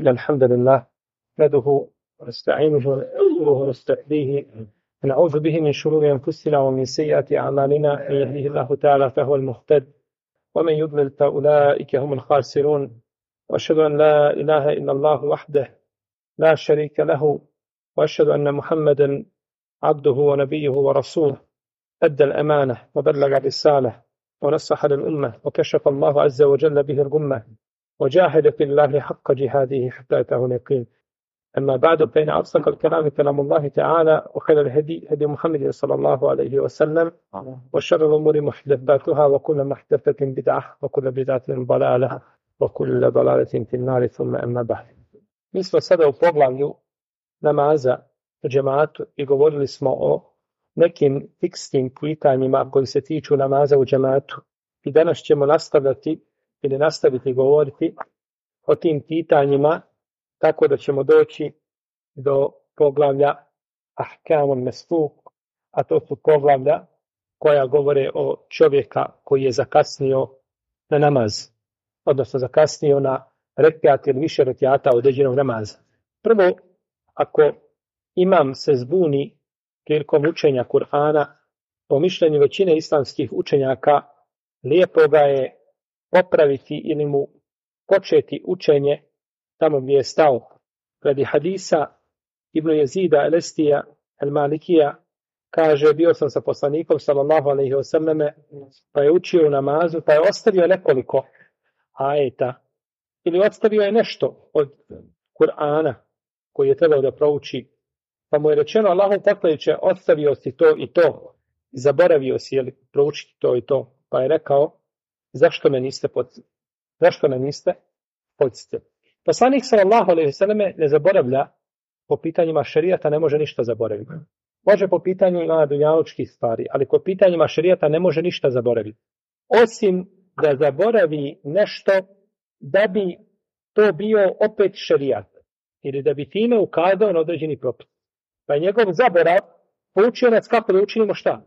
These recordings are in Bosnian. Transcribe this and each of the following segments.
إن الحمد لله نحمده ونستعينه ونستغفره ونستهديه ونعوذ به من شرور أنفسنا ومن سيئات أعمالنا. من يهده الله تعالى فهو المهتد ومن يضلل فأولئك هم الخاسرون. وأشهد أن لا إله إلا الله وحده لا شريك له وأشهد أن محمدا عبده ونبيه ورسوله أدى الأمانة وبلغ الرسالة ونصح للأمة وكشف الله عز وجل به الغمة وجاهد في الله حق جهاده حتى أتاه اليقين. أما بعد فإن أصدق الكلام كلام الله تعالى وخير الهدي هدي محمد صلى الله عليه وسلم وشر الأمور محدثاتها وكل محدثة بدعة وكل بدعة ضلالة وكل ضلالة في النار. ثم أما بعد. Mi smo sada u poglavlju namaza u džematu i govorili smo o nekim fiksnim pitanjima koji se tiču namaza u džematu. I danas ćemo nastaviti govoriti o tim pitanjima tako da ćemo doći do poglavlja Ahkamun Mesbuk, a to su poglavlja koja govore o čovjeka koji je zakasnio na namaz, odnosno zakasnio na rekiat ili više rekiata određenog namaza. Prvo, ako imam se zbuni prilikom učenja Kur'ana, po mišljenju većine islamskih učenjaka, lijepo ga je popraviti ili mu početi učenje tamo gdje je stao. Radi hadisa Ibn Jezida el-Estija el-Malikija kaže, bio sam sa poslanikom sallallahu alejhi ve selleme, pa je učio u namazu, pa je ostavio nekoliko ajeta ili ostavio je nešto od Kur'ana koji je trebao da prouči, pa mu je rečeno, Allahov poslaniče, ostavio si to i to, zaboravio si proučiti to i to, pa je rekao, zašto me niste podsjetili? Poslanik sallallahu alejhi ve selleme ne zaboravlja po pitanjima šerijata, ne može ništa zaboraviti. Može po pitanjima dunjalučkih stvari, ali po pitanjima šerijata ne može ništa zaboraviti. Osim da zaboravi nešto da bi to bio opet šerijat ili da bi time ukazao na određeni propis. Pa je njegov zaborav poučio nas kako da učinimo šta?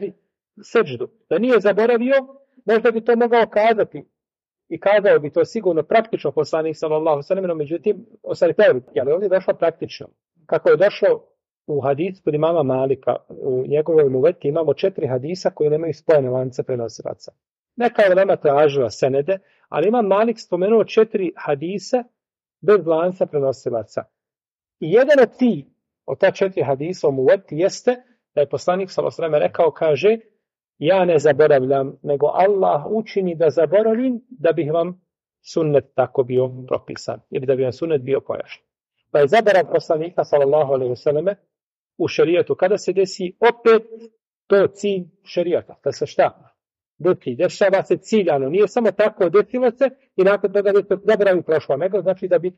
Seđdu. Da nije zaboravio, možda bi to mogao kazati. I kazao bi to sigurno praktično poslanik sallallahu alejhi ve sellem, međutim, ostali teoretski, ali ovdje je došlo praktično. Kako je došlo u hadisu kod imama Malika, u njegovoj muveti imamo 4 hadisa koji nemaju spojene lance prenosilaca. Neka je ulema tražila senede, ali Imam Malik spomenuo 4 hadisa bez lanca prenosilaca. I jedan od ta 4 hadisa u muveti jeste da je poslanik sallallahu alejhi ve sellem rekao, kaže, ja ne zaboravljam, nego Allah učini da zaboravim da bih vam sunnet tako bio propisan ili da bi vam sunnet bio pojašnjen. Pa je zaborav poslanika sallallahu alejhi ve selleme u šerijetu kada se desi opet to cilj šerijata. Da se šta? Dešava se ciljano. Nije samo tako desilo se i nakon toga zaboravim prošlo. Nego znači da bi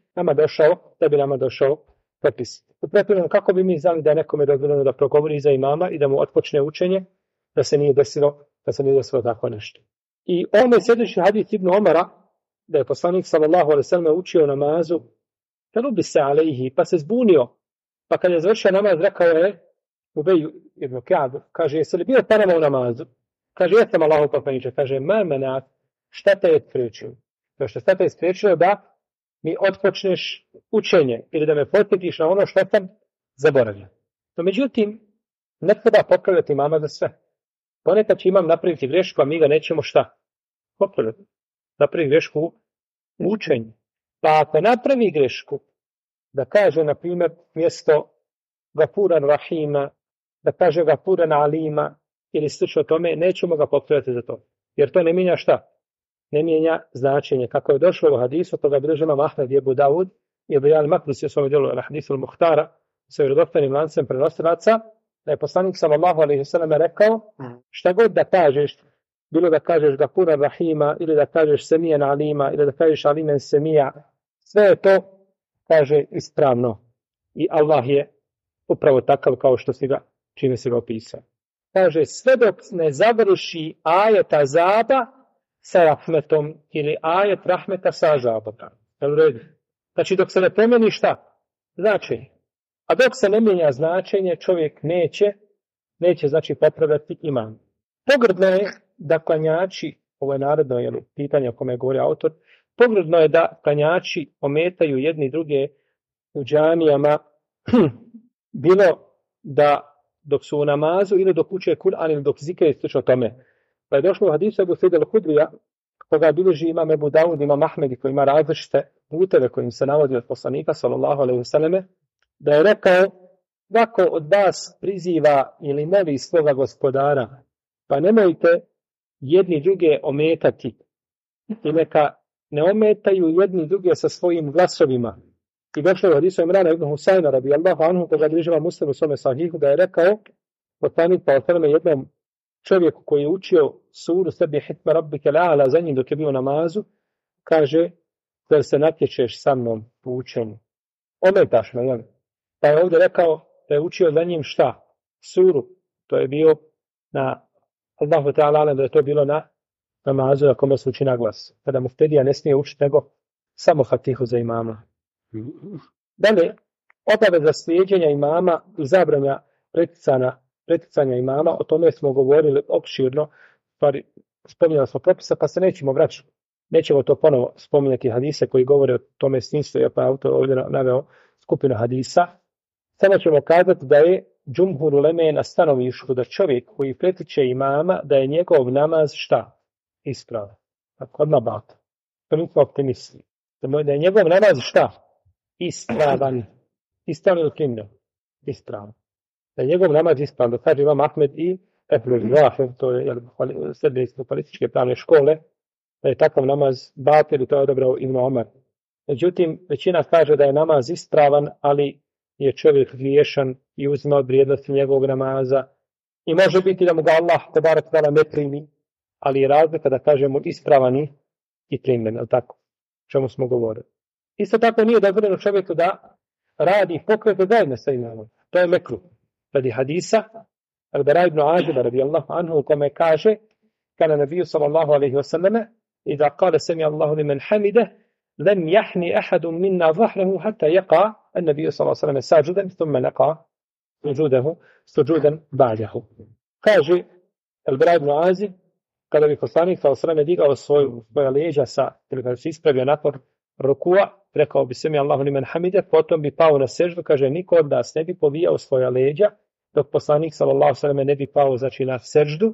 nama došao propis. Upravo kako bi mi znali da je nekome dozvoljeno da progovori za imama i da mu otpočne učenje, da se nije desilo tako nešto. I ovdje sljedeći hadis Ibn Omara, da je poslanik sallallahu alejhi ve sellem učio namazu, kalubi se alejhi, pa se zbunio, pa kad je završio namaz rekao je Ubeju ibn Ka'b, kaže, jesi li bio parama u namazu? Kaže, jesam, Allahov poslaniče, kaže, ma menat, šta te je spriječilo? Šta te je spriječilo da mi otpočneš učenje ili da me podsjetiš na ono što sam zaboravio. No, međutim, ne treba popravljati mama za sve. Ponekad će imam napraviti grešku, a mi ga nećemo šta? Popravljati. Napravi grešku u učenju. Pa ako napravi grešku, da kaže, na primjer, mjesto Gafuran Rahima, da kaže Gafuran Alima, ili slično tome, nećemo ga popravljati za to. Jer to ne mijenja šta? Ne mijenja značenje. Kako je došlo u hadisu, toga bilježi imam Ahmed i Ebu Davud, i Ebu Jal Makdisi u svom djelu na hadisu al-Muhtara, sa vjerodostojnim lancem prenosilaca, da je poslanik sallallahu alejhi ve sellem rekao, šta god da kažeš, bilo da kažeš Gafuran Rahima, ili da kažeš Semijan Alima, ili da kažeš Alimen Semija, sve je to, kaže, ispravno. I Allah je upravo takav kao što čime si ga opisao. Kaže, sve dok ne završi ajet azaba sa rahmetom ili ajet rahmeta sa azabom. Znači, dok se ne promijeni šta? Značenje. A dok se ne mijenja značenje, čovjek neće znači popravljati iman. Pogrdno je da klanjači, ovo je naredno pitanje o kome govori autor, pogrdno je da klanjači ometaju jedni druge u džamijama, bilo da dok su u namazu ili dok uče Kur'an ili dok zikre i slično tome. Pa je došlo u hadisu Ebu Sejda al-Hudrija, koga bilježi imam Ebu Davud, imam Ahmed, koji ima različite puteve kojim se navodi od poslanika, sallallahu alejhi ve selleme, da je rekao, svako od vas priziva ili moli svoga gospodara, pa nemojte jedni druge ometati i neka ne ometaju jedni druge sa svojim glasovima. I došlo je u hadisu Imrana ibn Husajna, radijallahu anhu, koga bilježi imam Muslim u svome sahihu, da je rekao, poslanik sallallahu alejhi ve selleme, jednom čovjeku koji je učio suru sebi hitme rabbike la'ala za njim dok je bio u namazu, kaže, da se natječeš sa mnom u učenju. Ometaš me, jel? Pa je ovdje rekao da je učio za njim šta? Suru. To je bio na Allahu ta'ala, da je to bilo na namazu na kome se uči na glas. Kada muftedija ne smije učiti nego samo fatihu za imama. Dalje, obaveza slijeđenja imama i zabranja preticanja imama, o tome smo govorili opširno, stvari, spominjali smo propisa, pa se nećemo vraćati. Nećemo to ponovo spominjati hadise koji govore o tome stinstvu, pa autor ovdje naveo skupinu hadisa. Samo ćemo kazati da je džumhur uleme na stanovištu da čovjek koji pretiče imama, da je njegov namaz šta? Ispravan. Tako odmah bata. To nismo optimisti. Da je njegov namaz šta? Ispravan. Ispravan ili krimno? Ispravan. Da je njegov namaz ispravan. Da kaže imam Ahmed i Ehlul Zahir, to je srednje političke pravne škole, da je takav namaz batil i to je odabrao Ibn Omar. Međutim, većina kaže da je namaz ispravan, ali je čovjek griješan i uzima od vrijednosti njegovog namaza. I može biti da mu ga Allah tebarak ta'ala ne primi, ali je razlika da kažemo ispravan i primljen, ali tako, čemu smo govorili. Isto tako nije dozvoljeno čovjeku da radi pokrete zajedno sa imamom. To je mekruh. Radi hadisa, Al-Bara ibn Aziba radijallahu anhu, u kome kaže, kana nabiju sallallahu alaihi wa sallame, idha qala sami Allahu liman hamide, lem jahni ahadun minna zahrahu hatta yaqa an-nabiju sallallahu alaihi wa sallam sajudan, thumma naqa sujudan ba'dahu. Kaže Al-Bara ibn Azib, kada bi poslanik sallallahu alaihi wa sallam digao svoje leđa ili kada se ispravio nakon rukua, rekao bi sami Allahu liman hamide, potom bi pao na seždu, kaže, niko od nas ne bi povijao svoja leđa, dok poslanik sallallahu alejhi ve sellem ne bi pao znači na seždu,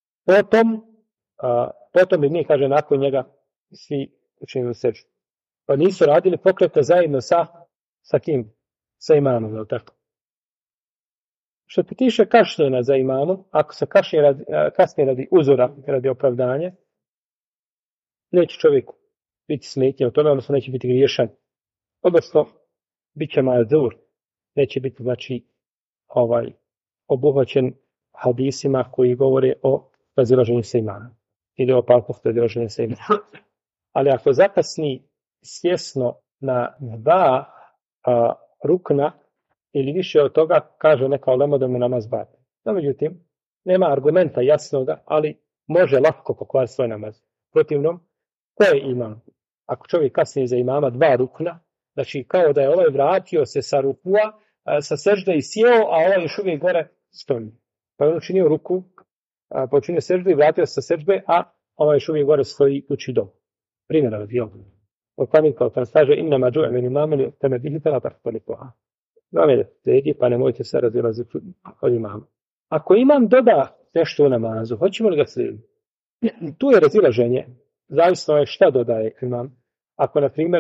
potom bi mi, kaže, nakon njega svi učinili seždu. Pa nisu radili pokrete zajedno sa kim? Sa imamom, je li tako? Što ti tiše kašnjenja za imamom, ako se kasnije radi uzora, radi opravdanja, neće čovjeku biti smetnje u tome, odnosno neće biti griješan. Odnosno, bit će mazur, neće biti, znači, obuhvaćen hadisima koji govore o razilaženju sa imamom. Ili o opasnosti razilaženja sa imamom. Ali ako zakasni svjesno na dva rukna ili više od toga, kaže neka ulema da mu namaz batil. No, međutim, nema argumenta jasnoga, ali može lako pokvariti svoj namaz. Protivnom, ko je imam? Ako čovjek kasnije za imama dva rukna, znači kao da je ovaj vratio se sa rukua, sa sežde i sjeo, a ovaj još uvijek gore stoji. Pa je on učinio ruku, počinio seždu i vratio se sa sežde, a ovaj još uvijek gore stoji uči dom. Primjera radi ovo. Poslanik kao kaže, innama džu'e imameni, teme bihi tela tarhtolikoha. Zname da pa nemojte se razilaziti od imama. Ako imam doda nešto u namazu, hoćemo li ga slijediti? Tu je razilaženje. Zavisno je šta dodaje imam. Ako, na primjer,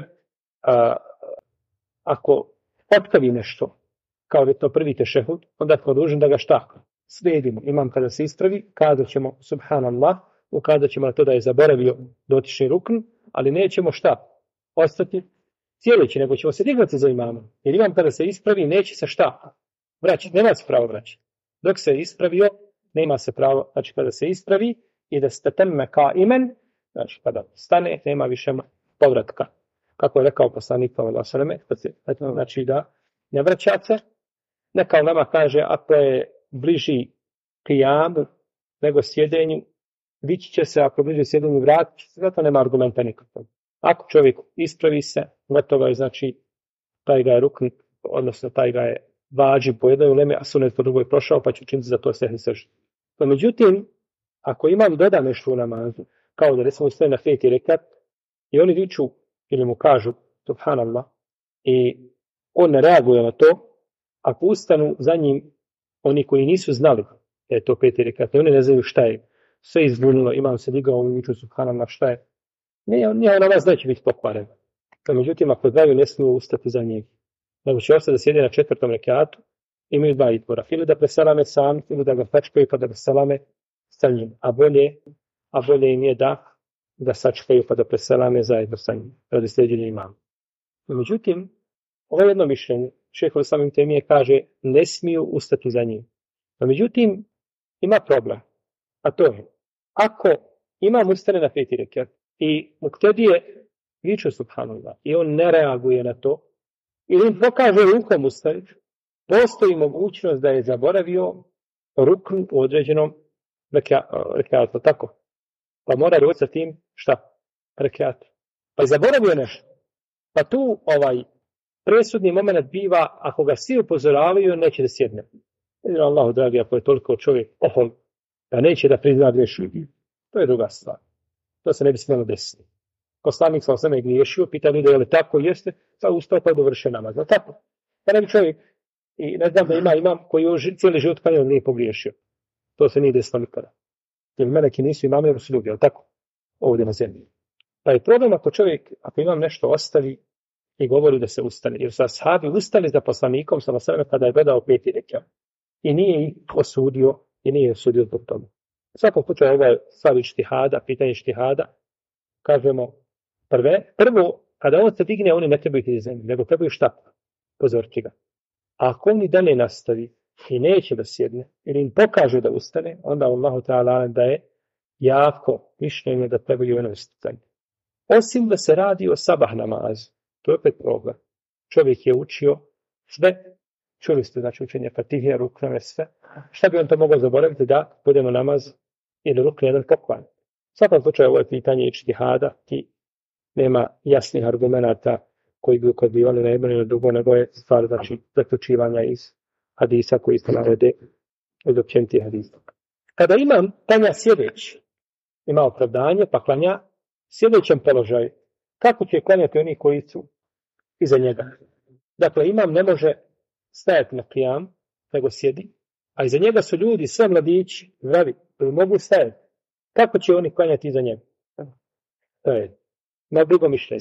ako otkavi nešto, kao da je to prvi tešehud, onda smo dužni da ga šta? Slijedimo. Imam kada se ispravi, kazat ćemo subhanallah, ukazat ćemo na to da je zaboravio dotični rukn, ali nećemo šta? Ostati cijeleći, nego ćemo se dignuti za imamom. Jer imam kada se ispravi, neće se šta? Vraćati. Nema se pravo vraćati. Dok se ispravio, nema se pravo, znači kada se ispravi i da ste temme ka imen, znači kada stane, nema više povratka. Kako je rekao poslanik sallallahu alejhi ve sellem, znači da ne vraća se. Neka ulema kaže, ako je bliži kijamu nego sjedenju, vići će se, ako je bliži sjedenju, vratit će se, zato nema argumenta nikakvog. Ako čovjek ispravi se, gotovo je, znači, taj ga je rukn, odnosno taj ga je vađi po jednoj ulemi, a sunet po drugoj prošao, pa će učiniti za to sehni seždu. No, međutim, ako imam doda nešto u namazu, kao da recimo stoji na 5 rekat, i oni viču ili mu kažu subhanallah i on ne reaguje na to, ako ustanu za njim oni koji nisu znali da je to 5 rekat, oni ne znaju šta je, sve izbunilo, imam se digao i viču subhanallah šta je, nije namaz neće biti pokvaren. Međutim, ako znaju, ne smiju ustati za njeg, nego će ostati da sjede na 4. rekatu, imaju 2 izbora, ili da preselame sami, ili da ga sačkaju pa da preselame sa njim, a bolje im je da sačkaju pa da preselame zajedno sa njim, radi sljeđenja imama. Međutim, ovo je jedno mišljenje, šejh samim temije kaže, ne smiju ustati za njim. Međutim, ima problem, a to je, ako imam ustane na 5 rekat i muktedije viču subhanallah i on ne reaguje na to, ili im pokaže rukom ustavić, postoji mogućnost da je zaboravio rukn u određenom rekatu, tako. Pa mora doći sa tim, šta? Rekat. Pa je zaboravio nešto. Pa tu presudni moment biva, ako ga svi upozoravaju, neće da sjedne. Allahu dragi, ako je toliko čovjek ohol, da neće da prizna grešku. To je druga stvar. To se ne bi smjelo desiti. Poslanik sam sve griješio, pita ljudi, je li tako jeste, pa ustao pa je dovršen namaz. No tako. Pa ne bi čovjek, i ne znam da imam koji cijeli život kanjao nije pogriješio. To se nije desilo nikada. Jer meleki nisu imame, jer su ljudi, je li tako? Ovdje na zemlji. Pa je problem ako čovjek, ako imam nešto ostavi i govori da se ustane. Jer su ashabi ustali za poslanikom sa vasarama kada je gledao 5 rekat. I nije ih osudio zbog toga. U svakom slučaju ovo je stvar ištihada, pitanje ištihada. Kažemo, prvo, kada on se digne, oni ne trebaju iz zemlje, nego trebaju šta? Pozoriti ga. A ako on i dalje nastavi i neće da sjedne, ili im pokaže da ustane, onda Allahu ta'ala da je jako mišljenje da trebaju ustati. Osim da se radi o sabah namazu. To je opet problem. Čovjek je učio sve, čuli ste znači učenje Fatihije, ruknove, sve. Šta bi on to mogao zaboraviti da budemo namaz ili rukne jedan pokvan? U svakom slučaju ovo je pitanje ištihada i nema jasnih argumenata koji bi ukazivali na jedno ili drugo, nego je stvar znači zaključivanja iz hadisa koji se navede od općenitih hadisa. Kada imam klanja sjedeći, ima opravdanje, pa klanja sjedećem položaju. Kako će klanjati oni koji su iza njega? Dakle, imam ne može stajati na qiyam, nego sjedi, a iza njega su ljudi, sve mladići, zdravi, koji mogu stajati. Kako će oni klanjati iza njega? To je na drugo mišljenje.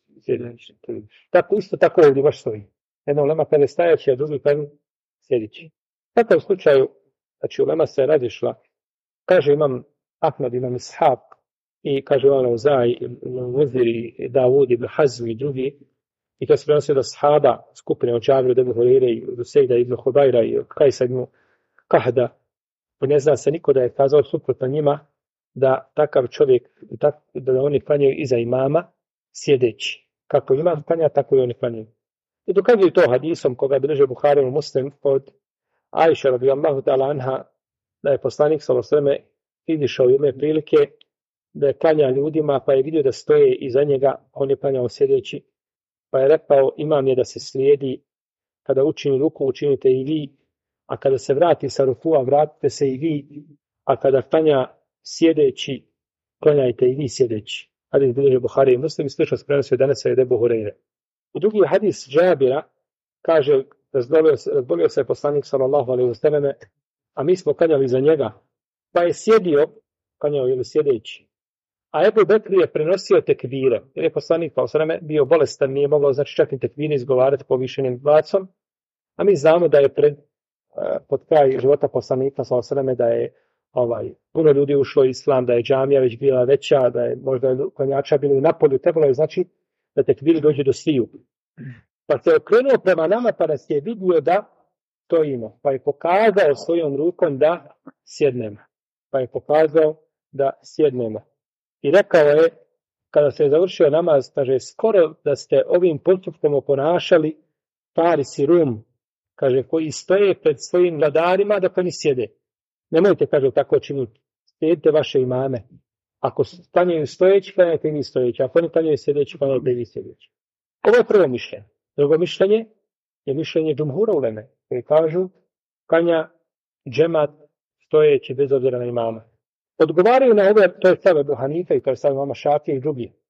Tako isto tako ovdje baš stoji. Jedna ulema kada je stajaći, a drugi kada sjedići. U takvom slučaju, znači ulema se razišla, kaže imam Ahmad, imam Ishaq, i kaže ono Uzaj, Muziri, Davud, Ibn Hazm i drugi, i to se prenosio da sahaba skupine od Džabiru, Ibn Hurire, i od Sejda, Ibn Hubajra i od Kajsa, Ibn Kahda, i ne zna se niko da je kazao suprotno njima da takav čovjek, da oni klanjaju iza imama sjedeći. Kako imam klanja, tako i oni klanjaju. I dokazuju to hadisom koga bilježe Buhari Muslim od Ajša radijallahu ta'ala anha, da je poslanik sallallahu alejhi ve sellem izišao jedne prilike da je klanja ljudima, pa je vidio da stoje iza njega, on je klanjao sjedeći, pa je rekao, imam je da se slijedi, kada učini ruku, učinite i vi, a kada se vrati sa rukua, vratite se i vi, a kada klanja sjedeći, klanjajte i vi sjedeći. Hadis bilježe Buhari i Muslim, slično se prenosio danas od Ebu Hureyre. U drugi hadis Džabira kaže, razbolio se poslanik sallallahu alejhi ve selleme, a mi smo klanjali za njega, pa je sjedio, klanjao ili sjedeći. A Ebu Bekr je prenosio tekbire, jer je poslanik sallallahu alejhi ve selleme bio bolestan, nije mogao znači čak ni tekbire izgovarati povišenim glasom, a mi znamo da je pod kraj života poslanika sallallahu alejhi ve selleme da je puno ljudi ušlo u islam, da je džamija već bila veća, da je možda klanjača bili na polju, trebalo je znači da tekbiri dođe do sviju. Pa se okrenuo prema nama pa nas je vidio da stojimo. Pa je pokazao svojom rukom da sjednemo. I rekao je, kada se je završio namaz, kaže, skoro da ste ovim postupkom oponašali Farisi Rum, kaže, koji stoje pred svojim vladarima da oni sjede. Nemojte, kaže, tako činiti. Slijedite vaše imame. Ako klanjaju stojeći, klanjajte i vi stojeći. Ako oni klanjaju sjedeći, klanjajte i vi sjedeći. Ovo je prvo mišljenje. Drugo mišljenje je mišljenje džumhura uleme, koji kažu klanja džemat stojeći bez obzira na imama. Odgovaraju na ove, to je stav Ebu Hanife i to je stav imama Šafije i drugi.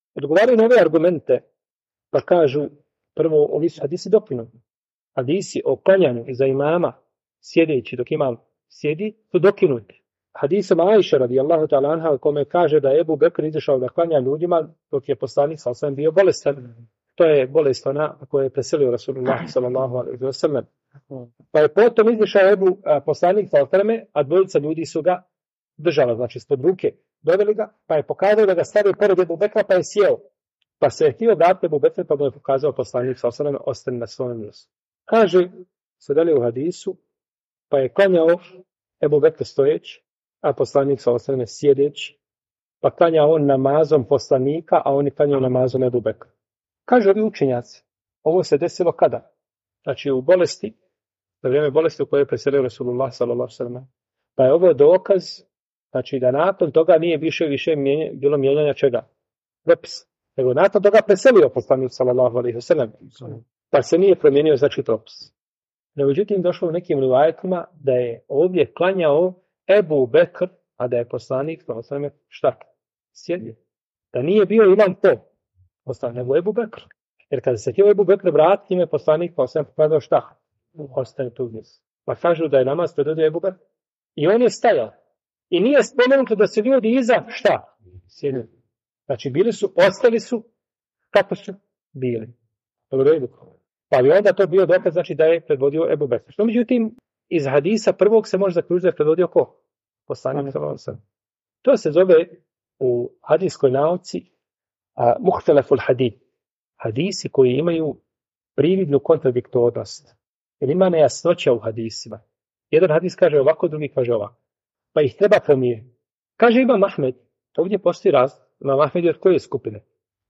Odgovaraju na ove argumente, pa kažu, prvo, ovi su hadisi dokinuti. Hadisi o klanjanju iza imama, sjedeći dok imam sjedi, su dokinuti. Hadisom Ajše radijallahu ta'ala anha, kome kaže da je Ebu Bekr izašao da klanja ljudima dok je poslanik sallallahu alejhi ve sellem bio bolestan. To je bolest ona koja je preselio Rasulullah sallallahu alejhi ve sellem. Pa je potom izašao poslanik sallallahu alejhi ve sellem, a dvojica ljudi su ga držala, znači ispod ruke, doveli ga, pa je pokazao da ga stavio pored Ebu Bekra, pa je sjeo. Pa se je htio vratiti Ebu Bekra, pa mu je pokazao poslanik sallallahu alejhi ve sellem, ostane na svojem mjestu. Kaže se dalje u hadisu, pa je klanjao Ebu Bekr stojeći, a poslanik sallallahu alejhi ve sellem sjedeći, pa klanja on namazom poslanika, a oni klanjaju namazom Ebu Bekra. Kažu ovi učenjaci, ovo se desilo kada? Znači u bolesti, za vrijeme bolesti u kojoj je preselio Rasulullah sallallahu alejhi ve sellem. Pa je ovo dokaz, znači da nakon toga nije više bilo mijenjanja čega? Propis. Nego nakon toga preselio poslanik sallallahu alejhi ve sellem. Pa se nije promijenio znači propis. No, međutim, došlo u nekim rivajetima da je ovdje klanjao Ebu Bekr, a da je poslanik sallallahu alejhi ve sellem šta? Sjedio. Da nije bio imam to. Nego Ebu Bekr. Jer kada se htio Ebu Bekr vratiti, ime poslanik sallallahu alejhi ve sellem pokazao šta? Ostane tu gdje. Pa kažu da je namaz predvodio Ebu Bekr. I on je stajao. I nije spomenuto da se ljudi iza šta? Sjedili. Znači ostali su kako su bili. Pa bi onda to bio dokaz, znači da je predvodio Ebu Bekr. Što međutim, iz hadisa prvog se može zaključiti da je predvodio ko? Poslanik sallallahu alejhi ve sellem. To se zove u hadijskoj nauci muhteleful hadith. Hadisi koji imaju prividnu kontradiktornost. Jer ima nejasnoća u hadisima. Jedan hadis kaže ovako, drugi kaže ovako. Pa ih treba pomiriti. Kaže Imam Ahmed, ovdje postoji Imam Ahmed je od koje skupine?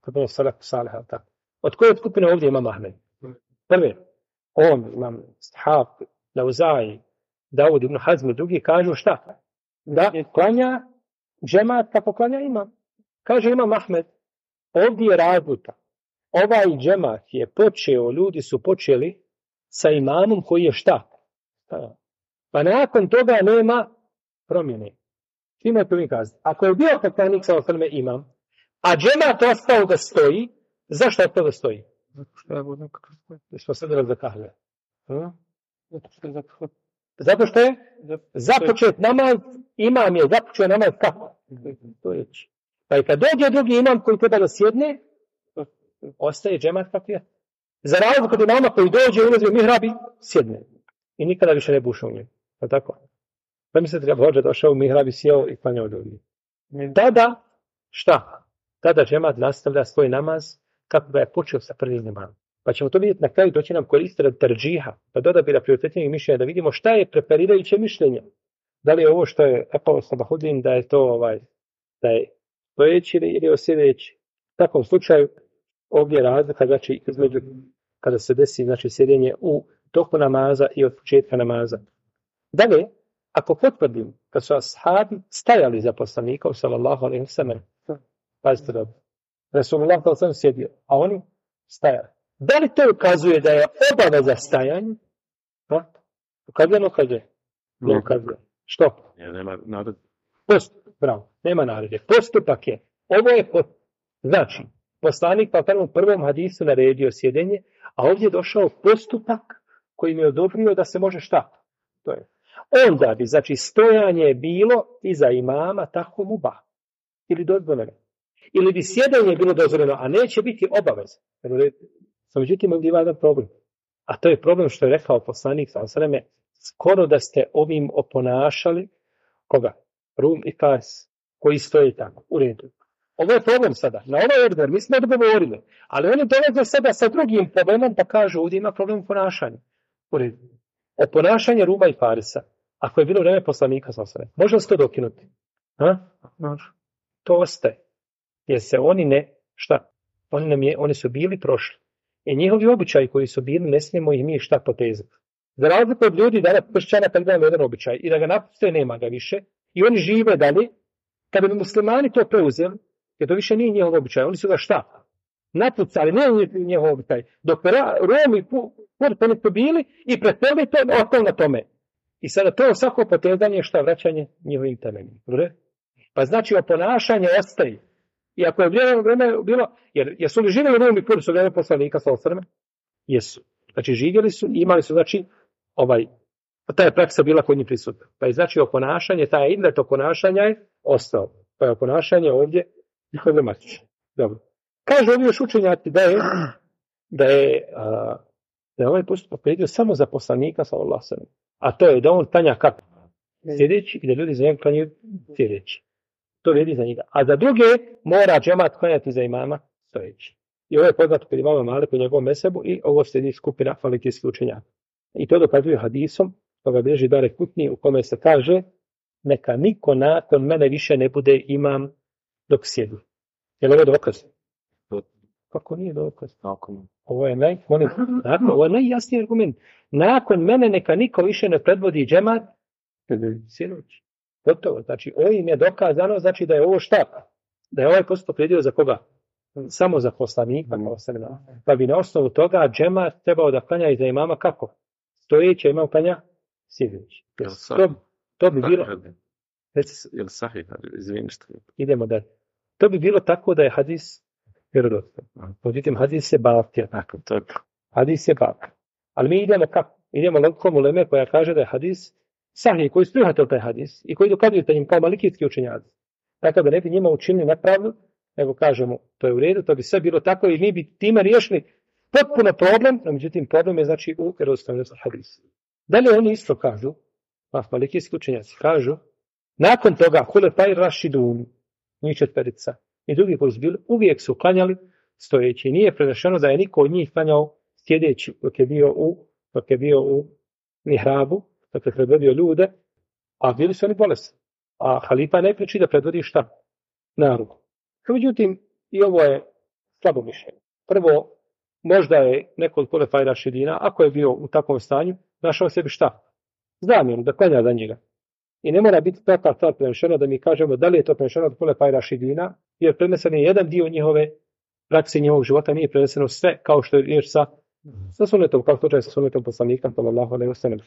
Od koje skupine ovdje Imam Ahmed? Prvi, on, Imam Ishaq, Lauzai, Daud ibn Hazm, drugi kažu šta? Da klanja džemat kako klanja imam. Kaže Imam Ahmed, ovdje je razlika. Ovaj džemat je počeo, ljudi su počeli sa imamom koji je šta? Pa nakon toga nema promjene. Svima je to mi kazati. Ako je bio poslanik sallallahu alejhi ve sellem imam, a džemat ostao da stoji, zašto je to da stoji? Zato što je smo sad razakahli. Zato što je započet namaz, imam je započeo namaz kako? Stojeći. Pa i kad dođe drugi imam koji treba da sjedne, ostaje džemat kako je. Za razliku od imama koji dođe, ulazi u mihrab i sjedne. I nikada više ne buša u njegu. Pa tako? Pa mi se treba hođe došao u mihrab i sjeo i klanjao drugi. Tada, šta? Tada džemat nastavlja svoj namaz kako ga je počeo sa prvim namazom. Pa ćemo to vidjeti na kraju, to će nam koristiti od terđiha, pa dodabira prioritetnijeg mišljenja, da vidimo šta je preferirajuće mišljenje. Da li je ovo što je Epao Sabahudin, da je to da je stojeći ili osjedeći. U takvom slučaju ovdje je razlika, znači između kada se desi znači sjedenje u toku namaza i od početka namaza. Dalje, ako potvrdim kad su ashabi stajali za poslanika sallallahu alejhi ve sellem, pazite dobro, Rasulullah sallallahu alejhi ve sellem sjedio, a oni stajali. Da li to ukazuje da je obaveza stajanja? Ukazuje, ne ukazuje. Što? Nema naredbe. Bravo, nema naredbe. Postupak je. Ovo je znači, poslanik pa prvom hadisu naredio sjedenje, a ovdje je došao postupak koji mi je odobrio da se može šta? To je. Onda bi, znači, stojanje bilo iza imama tako mubah. Ili dozvoljeno. Ili bi sjedenje bilo dozvoljeno, a neće biti obaveza. Međutim, ovdje ima jedan problem. A to je problem što je rekao poslanik sallallahu alejhi ve sellem, skoro da ste ovim oponašali koga? Rum i Fars, koji stoji tamo, u redu. Ovo je problem sada. Na ovaj odgovor mi smo odgovorili. Ali oni dolaze sada sa drugim problemom, pa kažu ovdje ima problem u ponašanju. U redu. Oponašanje Ruma i Farisa, ako je bilo vreme poslanika sallallahu alejhi ve sellem, može li se to dokinuti? Može. To ostaje. Jer se oni ne, šta? Oni su bili prošli. I njihovi običaji koji su bili, ne smijemo ih mi šta potezati. Za razliku od ljudi da kršćana kad imamo jedan običaj i da ga napuste, nema ga više, i oni žive dalje, kada bi muslimani to preuzeli, jer to više nije njihov običaj, oni su ga šta? Napucali, ne njihov običaj. Dok Romi oni su bili i preteli to, ostalo na tome. I sada to svako potezanje šta vraćanje njihovim temeljima. Pa znači oponašanje ostaje. I ako je vrijeme bilo, jer jesu li živjeli Rum i Furs u vrijeme poslanika sa osrme? Jesu. Znači živjeli su i imali su, znači, ta je praksa bila kod njih prisutna. Pa je znači oponašanje, taj indret oponašanja je ostao. Pa je oponašanje ovdje problematično. Dobro. Kaže ovdje još učenjaci da je ovaj postupak prijedio samo za poslanika sallallahu alejhi ve sellem. A to je da on klanja kako? Sjedeći i da ljudi za njega klanjaju sjedeći. To vrijedi za njega. A za druge mora džemat klanjati za imama stojeći. I ovo je poznato kod imama Malika u njegovom mesebu i ovo slijedi skupina malikijskih učenjaka. I to dokazuje hadisom, koga bilježi Darek Kutni, u kome se kaže neka niko nakon mene više ne bude imam dok sjedi. Je li ovo dokaz? Kako nije dokaz? Ovo je najjasniji argument. Nakon mene neka niko više ne predvodi džemat sjedući. Gotovo. Znači, ovim je dokazano, znači da je ovo šta? Da je ovaj postupak prijedio za koga? Samo za poslanika. Pa bi na osnovu toga džemat trebao da klanja i za imama kako? Stojeći imam klanja sjedući. To bi bilo... Jel sahih? Izvini što. Idemo dalje. To bi bilo tako da je hadis vjerodostojan. Međutim, hadis je batil. Hadis je batil. Ali mi idemo kako? Idemo logikom uleme koja kaže da je hadis sahih, koji su prihvatili taj hadis i koji dokazuju da im kao malikijski učenjaci. Tako da ne bi njima učinili nepravdu, nego kažemo to je u redu, to bi sve bilo tako i mi bi time riješili potpuno problem, no međutim problem je znači u vjerodostojnosti hadisa. Dalje oni isto kažu, malikijski učenjaci kažu, nakon toga Hulefaj Rašidun, njih četverica i drugi koji su bili, uvijek su klanjali stojeći. Nije prenešeno da je niko od njih klanjao sjedeći dok je bio u mihrabu, dok je predvodio ljude, a bili su oni bolesni. A halifa ne priči da predvodi šta? Narod. Međutim, i ovo je slabo mišljenje. Prvo, možda je neko od Hulefaj Rašidina, ako je bio u takvom stanju, našao sebi šta? Zamjenu, da klanja za njega. I ne mora biti takva stvar prenešena da mi kažemo da li je to prenešeno od Hulefaj Rašidina, jer prenesen je jedan dio njihove prakse njihovog života, nije preneseno sve kao što je riječ sa sunnetom, kao slučaj sa sunnetom poslanika, sallallahu alejhi ve sellem.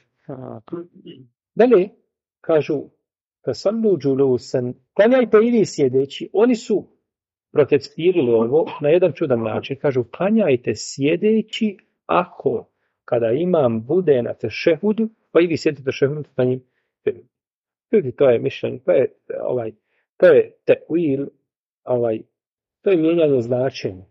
Dalje, kažu, fasallu julusan, klanjajte i vi sjedeći. Oni su protestirali ovo na jedan čudan način. Kažu, klanjajte sjedeći ako, kada imam bude na tešehudu, pa i vi sjedite tešehudu na njim. Ljudi, to je mišljenje, to je te'uil, to je mijenjanje značenja.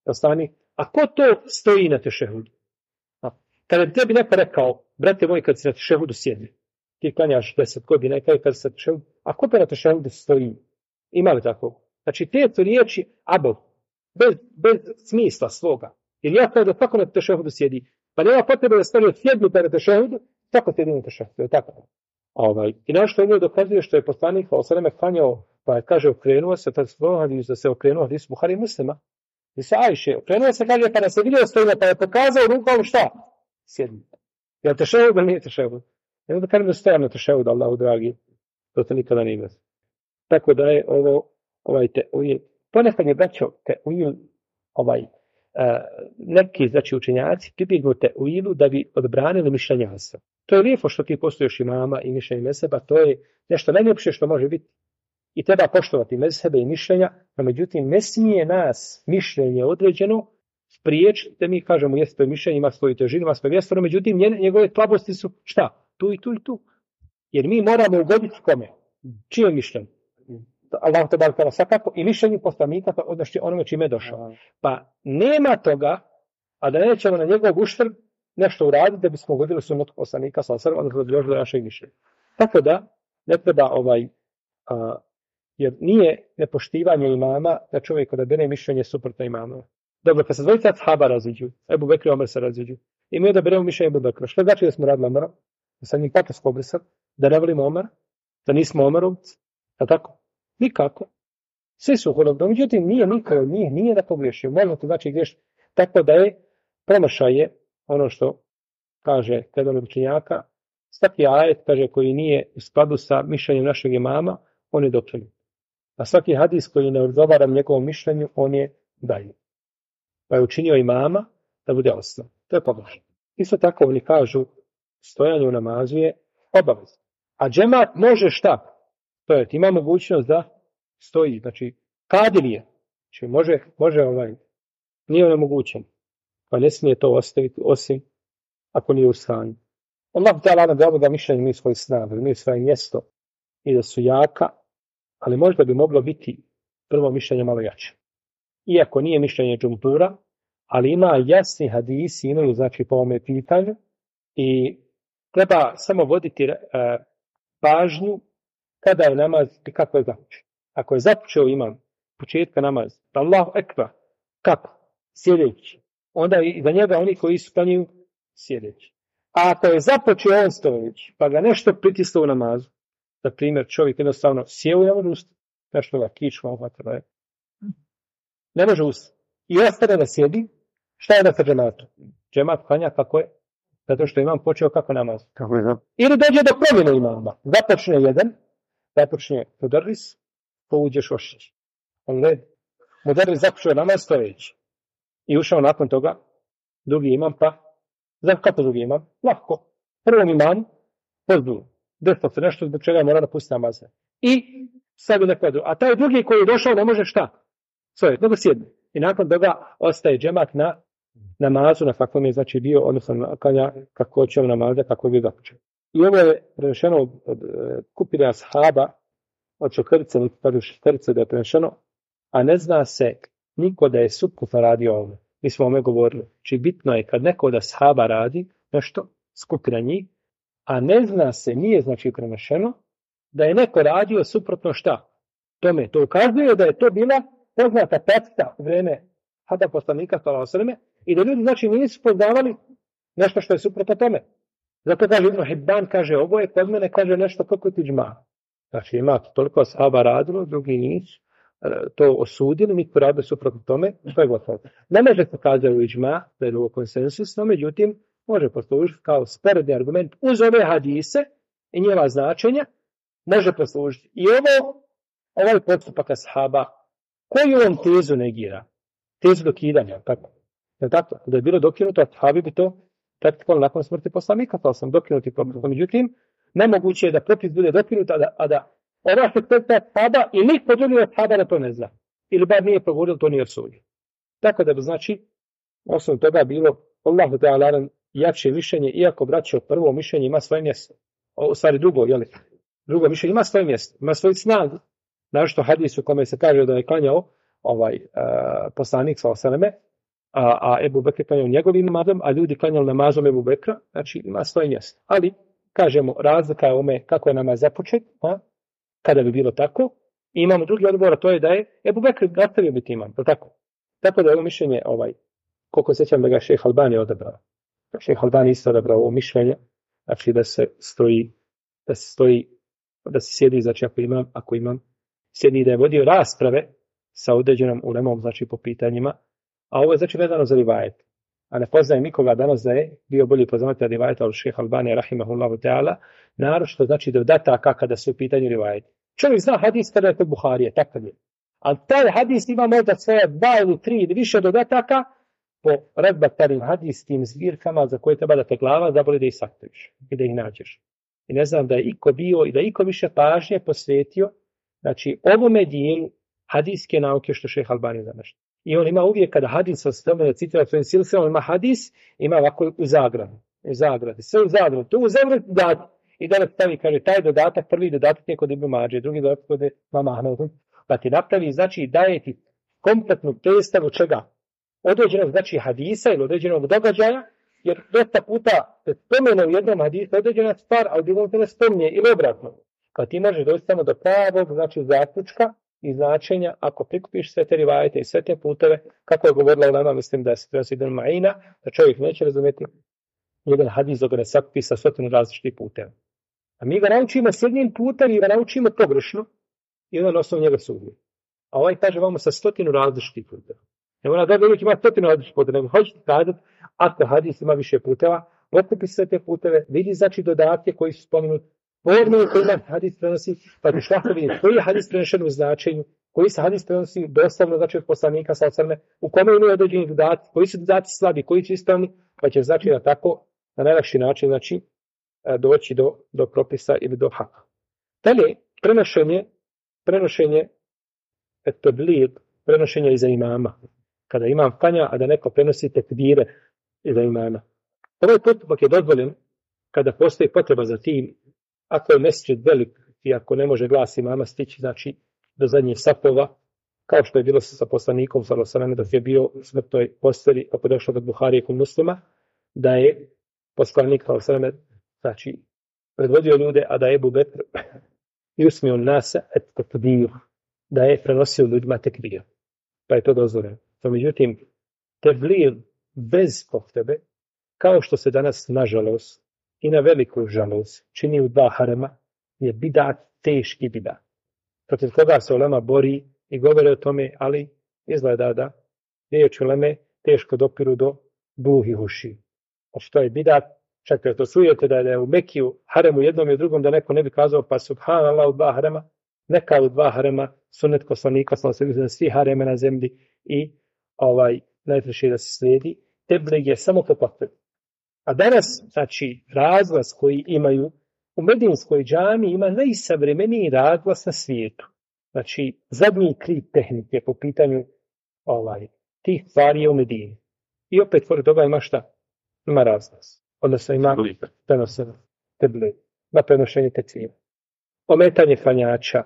A ko to stoji na tešehudu? Kada tebi neko rekao, brate moj, kad si na tešehudu sjedi, ti klanjaš 10, ko bi nekaj kad si na tešehudu, a ko te na tešehudu stoji? Ima li tako? Znači, te su riječi abel, bez smisla svoga. Jer ja kada tako na tešehudu sjedi, pa nema potrebe da stane sjednu na tešehudu, tako sjedi na tešehudu, je tako? I nešto ovdje dokazuje što je poslanik Osaleme klanjao, pa je, kaže, okrenuo se, da se okrenuo hadis Buhari i Muslima, i sa Ajše, okrenuo se, kaže, pa da se vidio stojima, pa je pokazao rukom šta? Sjedni. Jel tešehud ili nije tešehud? Jedno da kažem da stojam na tešehud, Allahu dragi, to nikada nije bez. Tako da je ovo, te'uil, ponekad je braćo te'uil, neki, znači, učenjaci pribjegnu te'uilu da bi odbranili mišljenja Hasan. To je lijepo što ti postoješ imama i mišljenja mezheba, to je nešto najljepše što može biti. I treba poštovati mezhebe i mišljenja, no međutim ne smije nas mišljenje određeno spriječiti da mi kažemo jeste to mišljenje, ima svoju težinu, ima svoje mjesto, no međutim njegove slabosti su šta? Tu i tu i tu. Jer mi moramo ugoditi kome? Čije mišljenje? Allah te barkala svakako i mišljenju poslanika, odnosno onome čime je došao. Pa nema toga, a da nećemo na njegov uštrb nešto uraditi da bismo ugodili sunnetu poslanika odnosno da došlo do našeg mišljenja. Tako da ne treba jer nije nepoštivanje imama da čovjek odabere mišljenje suprotno imama. Dobro, kad se dvojica ashaba raziđu, Ebu Bekr i Omer se raziđu, i mi odaberemo mišljenje Ebu Bekra. Što znači da smo radili Omera? Da sam njim patovsko obrisali? Da ne volimo Omer? Da nismo Omerovci? A tako? Nikako. Svi su hodobno. Međutim, nije niko od njih, nije da pogriješio. Možno to znači griješiti. Tako da je promašaj je ono što kaže jedan od učenjaka, svaki ajet, kaže, koji nije u skladu sa mišljenjem našeg imama, on je dokinut. A svaki hadis koji ne odgovara njegovom mišljenju, on je dalje. Pa je učinio imama da bude osnov. To je pogrešno. Isto tako oni kažu, stojanje u namazu je obavezno. A džemat može šta? To je, ima mogućnost da stoji. Znači, kadir je. Znači može nije onemogućen. Pa ne smije to ostaviti osim ako nije u stanju. Allah ta'ala nam da mišljenje mi svoj snagu, mi svoje mjesto i da su jaka, ali možda bi moglo biti prvo mišljenje malo jače. Iako nije mišljenje džumhura, ali ima jasni hadisi, imaju znači po ovome pitanju i treba samo voditi pažnju kada je namaz i kako je započeo. Ako je započeo imam početka namaz, Allahu ekber, kako? Sjedeći. Onda i za njega oni koji su klanjaju sjedeći. A ako je započeo on stojeći, pa ga nešto pritislo u namazu, na primjer čovjek jednostavno sjeo i ne može ustati, nešto ga kičma uhvatilo je. Ne može ustati. I ostane da sjedi, šta je da sa džematom? Džemat klanja kako je? Zato što imam počeo kako namaz. Kako je da? Ili dođe do promjene imama. Započne jedan, započne mudarris, povuđeš ošić. Mudarris započeo namaz stojeći. I ušao nakon toga drugi imam, pa kako drugi imam? Lahko. Prvom imam, pozdu. Desilo se nešto zbog čega mora napustiti namaz. I sad neko drugi. A taj drugi koji je došao ne može šta? Stoje, nego sjedne. I nakon toga ostaje džemat na namazu, na kakvom je znači bio, odnosno na klanja kako će namaza, kako je bio započeo. I ovo je prenešeno od skupine ashaba, od šokarice, kažu šokarice da je prenešeno, a ne zna se niko da je subkufa radio ovo. Mi smo ome govorili. Či bitno je kad neko od ashaba radi nešto, skupina njih, a ne zna se, nije znači prenešeno, da je neko radio suprotno šta? Tome. To ukazuje da je to bila poznata praksa u vreme hada poslanika sallallahu i da ljudi znači nisu poznavali nešto što je suprotno tome. Zato kaže Ibn Hibban, kaže ovo je kod mene, kaže nešto kako ti džma. Znači ima toliko ashaba radilo, drugi nisu to osudili, niko radio suprotno tome, to je gotovo. Ne može se kazati u džma, da je ovo konsensusno, međutim može poslužiti kao sporedni argument uz ove hadise i njeva značenja, može poslužiti. I ovaj postupak ashaba, koju on tezu negira? Tezu dokidanja, tako. Je tako? Da je bilo dokinuto, ashabi bi to praktikovali nakon smrti poslanika, to sam dokinuti propis. Međutim, nemoguće je da propis bude dokinut, a da ova se peta ashaba i niko drugi od ashaba da to ne zna. Ili bar nije progovorio, to nije sudio. Tako da bi znači, osnovno toga bilo Allahu ta'ala jače mišljenje, iako braćo prvo mišljenje ima svoje mjesto. U stvari drugo mišljenje ima svoje mjesto, ima svoju snagu. Našto hadis u kome se kaže da je klanjao poslanik sallallahu a Ebu Bekr klanjao njegovim namazom, a ljudi klanjali namazom Ebu Bekra, znači ima svoje mjesto. Ali, kažemo, razlika je ome kako je namaz započet, kada bi bilo tako. I imamo drugi odgovor, a to je da je Ebu Bekr nastavio biti imam, tako? Tako da je ovo mišljenje, koliko sećam da ga šejh Albani odabrao. Šejh Albani isto odabrao ovo mišljenje, znači da se sjedi, znači ako imam, sjedi da je vodio rasprave sa određenom ulemom, znači po pitanjima, a ovo je znači vezano za rivajet. A ne poznajem nikoga danas da je bio bolji poznavatelj rivajeta od šejha Albani rahimahullahu ta'ala, naročito znači dodataka kada su u pitanju rivajeti. Čovjek zna hadis kada je kod Buharije, tako je. Ali taj hadis ima možda svoje 2 ili 3 ili više dodataka po razbatanim hadiskim zbirkama za koje treba da te glava zaboli da ih sakriš i da ih nađeš. I ne znam da je iko bio i da je iko više pažnje posvetio, znači ovome dijelu hadiske nauke što šejh Albani zanašta. I on ima uvijek kada hadis sa tome citira svojim silsilama, ima hadis, ima ovako u zagradi, sve u zagradi, tu u zagradi dati. I da napravi, kaže, taj dodatak, prvi dodatak je kod Ibn Mađe, drugi dodatak kod Imama Ahmeda, pa ti napravi, znači daje ti kompletnu predstavu čega? Određenog znači hadisa ili određenog događaja, jer dosta puta se spomene u jednom hadisu određena stvar, a u drugom se ne spominje ili obratno. Pa ti možeš doći samo do pravog, znači zaključka i značenja, ako prikupiš sve te rivajete i sve te puteve, kako je govorila ulema, mislim da se prenosi Ibn Ma'ina, da čovjek neće razumjeti jedan hadis dok ga ne sakupi sa 100 različitih puteva. A mi ga naučimo s jednim putem i ga naučimo pogrešno i onda na osnovu njega sudi. A ovaj kaže vamo sa 100 različitih puteva. Ne mora da uvijek ima 100 različitih puteva, nego hoćete kazati, ako hadis ima više puteva, pokupi sve te puteve, vidi znači dodatke koji su spomenuti, formulu koji ima hadis prenosi, pa ti šlahno vidjeti koji je hadis prenešen u značenju, koji se hadis prenosi doslovno znači od poslanika sallallahu, u kome imaju određeni dodati, koji su dodati slabi, koji su ispravni, pa će znači da tako na najlakši način znači doći do propisa ili do haka. Dalje, prenošenje tabligh, prenošenja iza imama. Kada imam klanja, a da neko prenosi tekbire iza imama. Ovaj postupak je dozvoljen kada postoji potreba za tim, ako je mesdžid velik i ako ne može glas imama stići, znači do zadnjih safova, kao što je bilo sa poslanikom sallallahu alejhi ve sellem dok je bio u smrtnoj posteli, kako je došlo kod Buharije kod Muslima, da je poslanik sallallahu alejhi ve sellem znači predvodio ljude, a da je Ebu Bekr yusmi'un nasa at-takbir, da je prenosio ljudima tekbir. Pa je to dozvoljeno. No, međutim, teblir bez potrebe, kao što se danas, nažalost, i na veliku žalost, čini u dva harema, je bidat, teški bidat. Protiv koga se ulema bori i govore o tome, ali izgleda da riječ uleme teško dopiru do gluhih ušiju. Znači to je bidat, čak kad to sujete da je u Mekiju haremu jednom i u drugom, da neko ne bi kazao pa subhanallah u dva harema, neka u dva harema, sunnet poslanika, sallallahu svi hareme na zemlji i najpreće da se slijedi, teblig je samo po potrebi. A danas, znači, razglas koji imaju u Medinskoj džami ima najsavremeniji razglas na svijetu. Znači, zadnji krip tehnike po pitanju tih stvari je u Medini. I opet, pored toga ima šta? Ima razglas. Odnosno ima teblig, na prenošenje tekvira. Ometanje klanjača,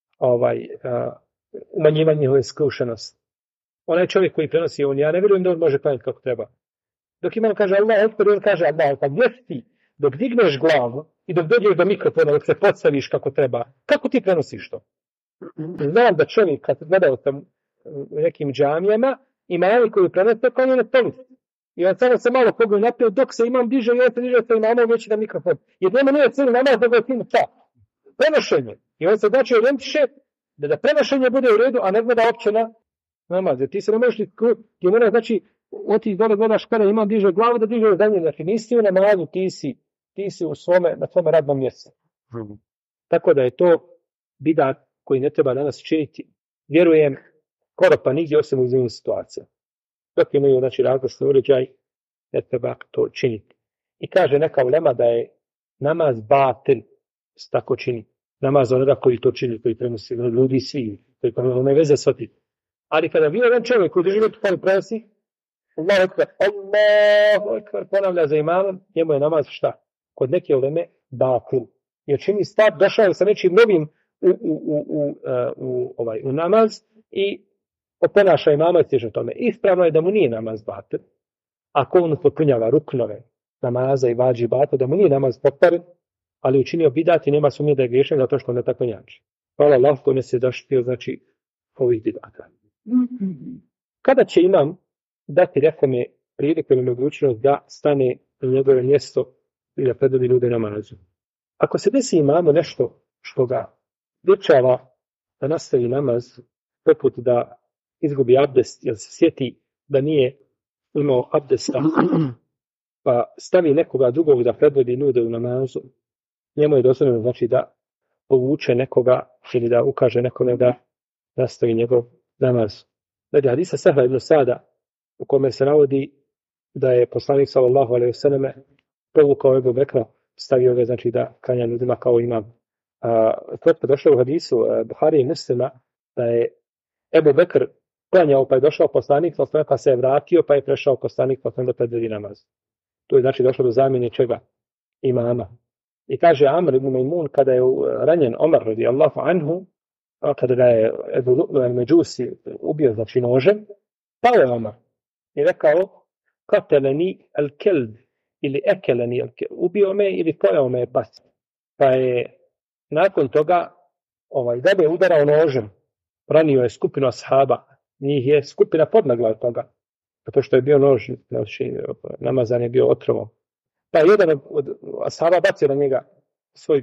umanjivanje njihove skrušenosti. Onaj čovjek koji prenosi on, ja ne vjerujem da on može klanjati kako treba. Dok imam kaže Allah, on kaže Allah, pa gdje ti, dok digneš glavu i dok dođeš do mikrofona, dok se podstaviš kako treba, kako ti prenosiš to? Znam da čovjek, kad gledao sam u nekim džamijama, ima jedan koji prenose kao na stolici. I on samo se malo pogleda naprijed, dok se imam diže, i on se diže sa imamom veći na mikrofon. Jer nema nije cijeli namaz, nego je tim prenošenje. I on se znači orijentiše da prenošenje bude u redu, a ne gleda opće na namaz. Jer ti se ne možeš ti mora, znači, on ti dole gledaš kada imam diže glavu, da diže za nje. Znači, nisi u namazu, ti si u na svome radnom mjestu. Tako da je to bidat koji ne treba danas činiti. Vjerujem, skoro pa nigdje osim u zimnim situacija. Dok imaju, znači, razglasni uređaj, ne treba to činiti. I kaže neka ulema da je namaz batil, se tako čini. Namaz onoga koji to čini, koji prenosi ljudi svi, koji ne veze s otim. Ali kada bio jedan čovjek koji drži to prenosi, Allahu ekber, ponavlja za imamom, njemu je namaz šta? Kod neke uleme batil. Jer čini stav, došao sa nečim novim u namaz i oponaša imama i stiže tome. Ispravno je da mu nije namaz batil, ako on potpunjava ruknove namaza i vađibata, da mu nije namaz pokvaren, ali učinio bidat i nema sumnje da je griješan zato što ne tako njači. Hvala Allah, ko ne se zaštitio, znači, ovih bidata. Kada će imam dati nekome priliku ili mogućnost da stane na njegove mjesto i da predvodi ljude namazu? Ako se desi imamo nešto što ga dječava da nastavi namaz, poput da izgubi abdest, jer se sjeti da nije imao abdesta, pa stavi nekoga drugog da predvodi ljude u namazu, njemu je dozvoljeno, znači, da povuče nekoga ili da ukaže nekome da nastavi njegov namaz. Znači, hadisa Sahla ibn Sada, u kome se navodi da je poslanik sallallahu alejhi ve selleme povukao Ebu Bekra, stavio ga, znači, da klanja ljudima kao imam. To je došlo u hadisu Buharije i Muslima da je Ebu Bekr klanjao, pa je došao poslanik, pa se je vratio, pa je prešao poslanik, pa da predvodi namaz. Tu je, znači, došlo do zamjene čega? Imama. I kaže Amr ibn Mejmun, kada je ranjen Omar radijallahu anhu, kada ga je Ebu Lu'lu Međusi ubio, znači, nožem, pao je Omar i rekao, kateleni al-kelb ili ekeleni al-kelb, ubio me ili pojao me pas. Pa je nakon toga dalje udarao nožem, ranio je skupinu ashaba, njih je skupina podnagla od toga, zato što je bio nož, znači, namazan je bio otrovom. Pa jedan od ashaba bacio na njega svoj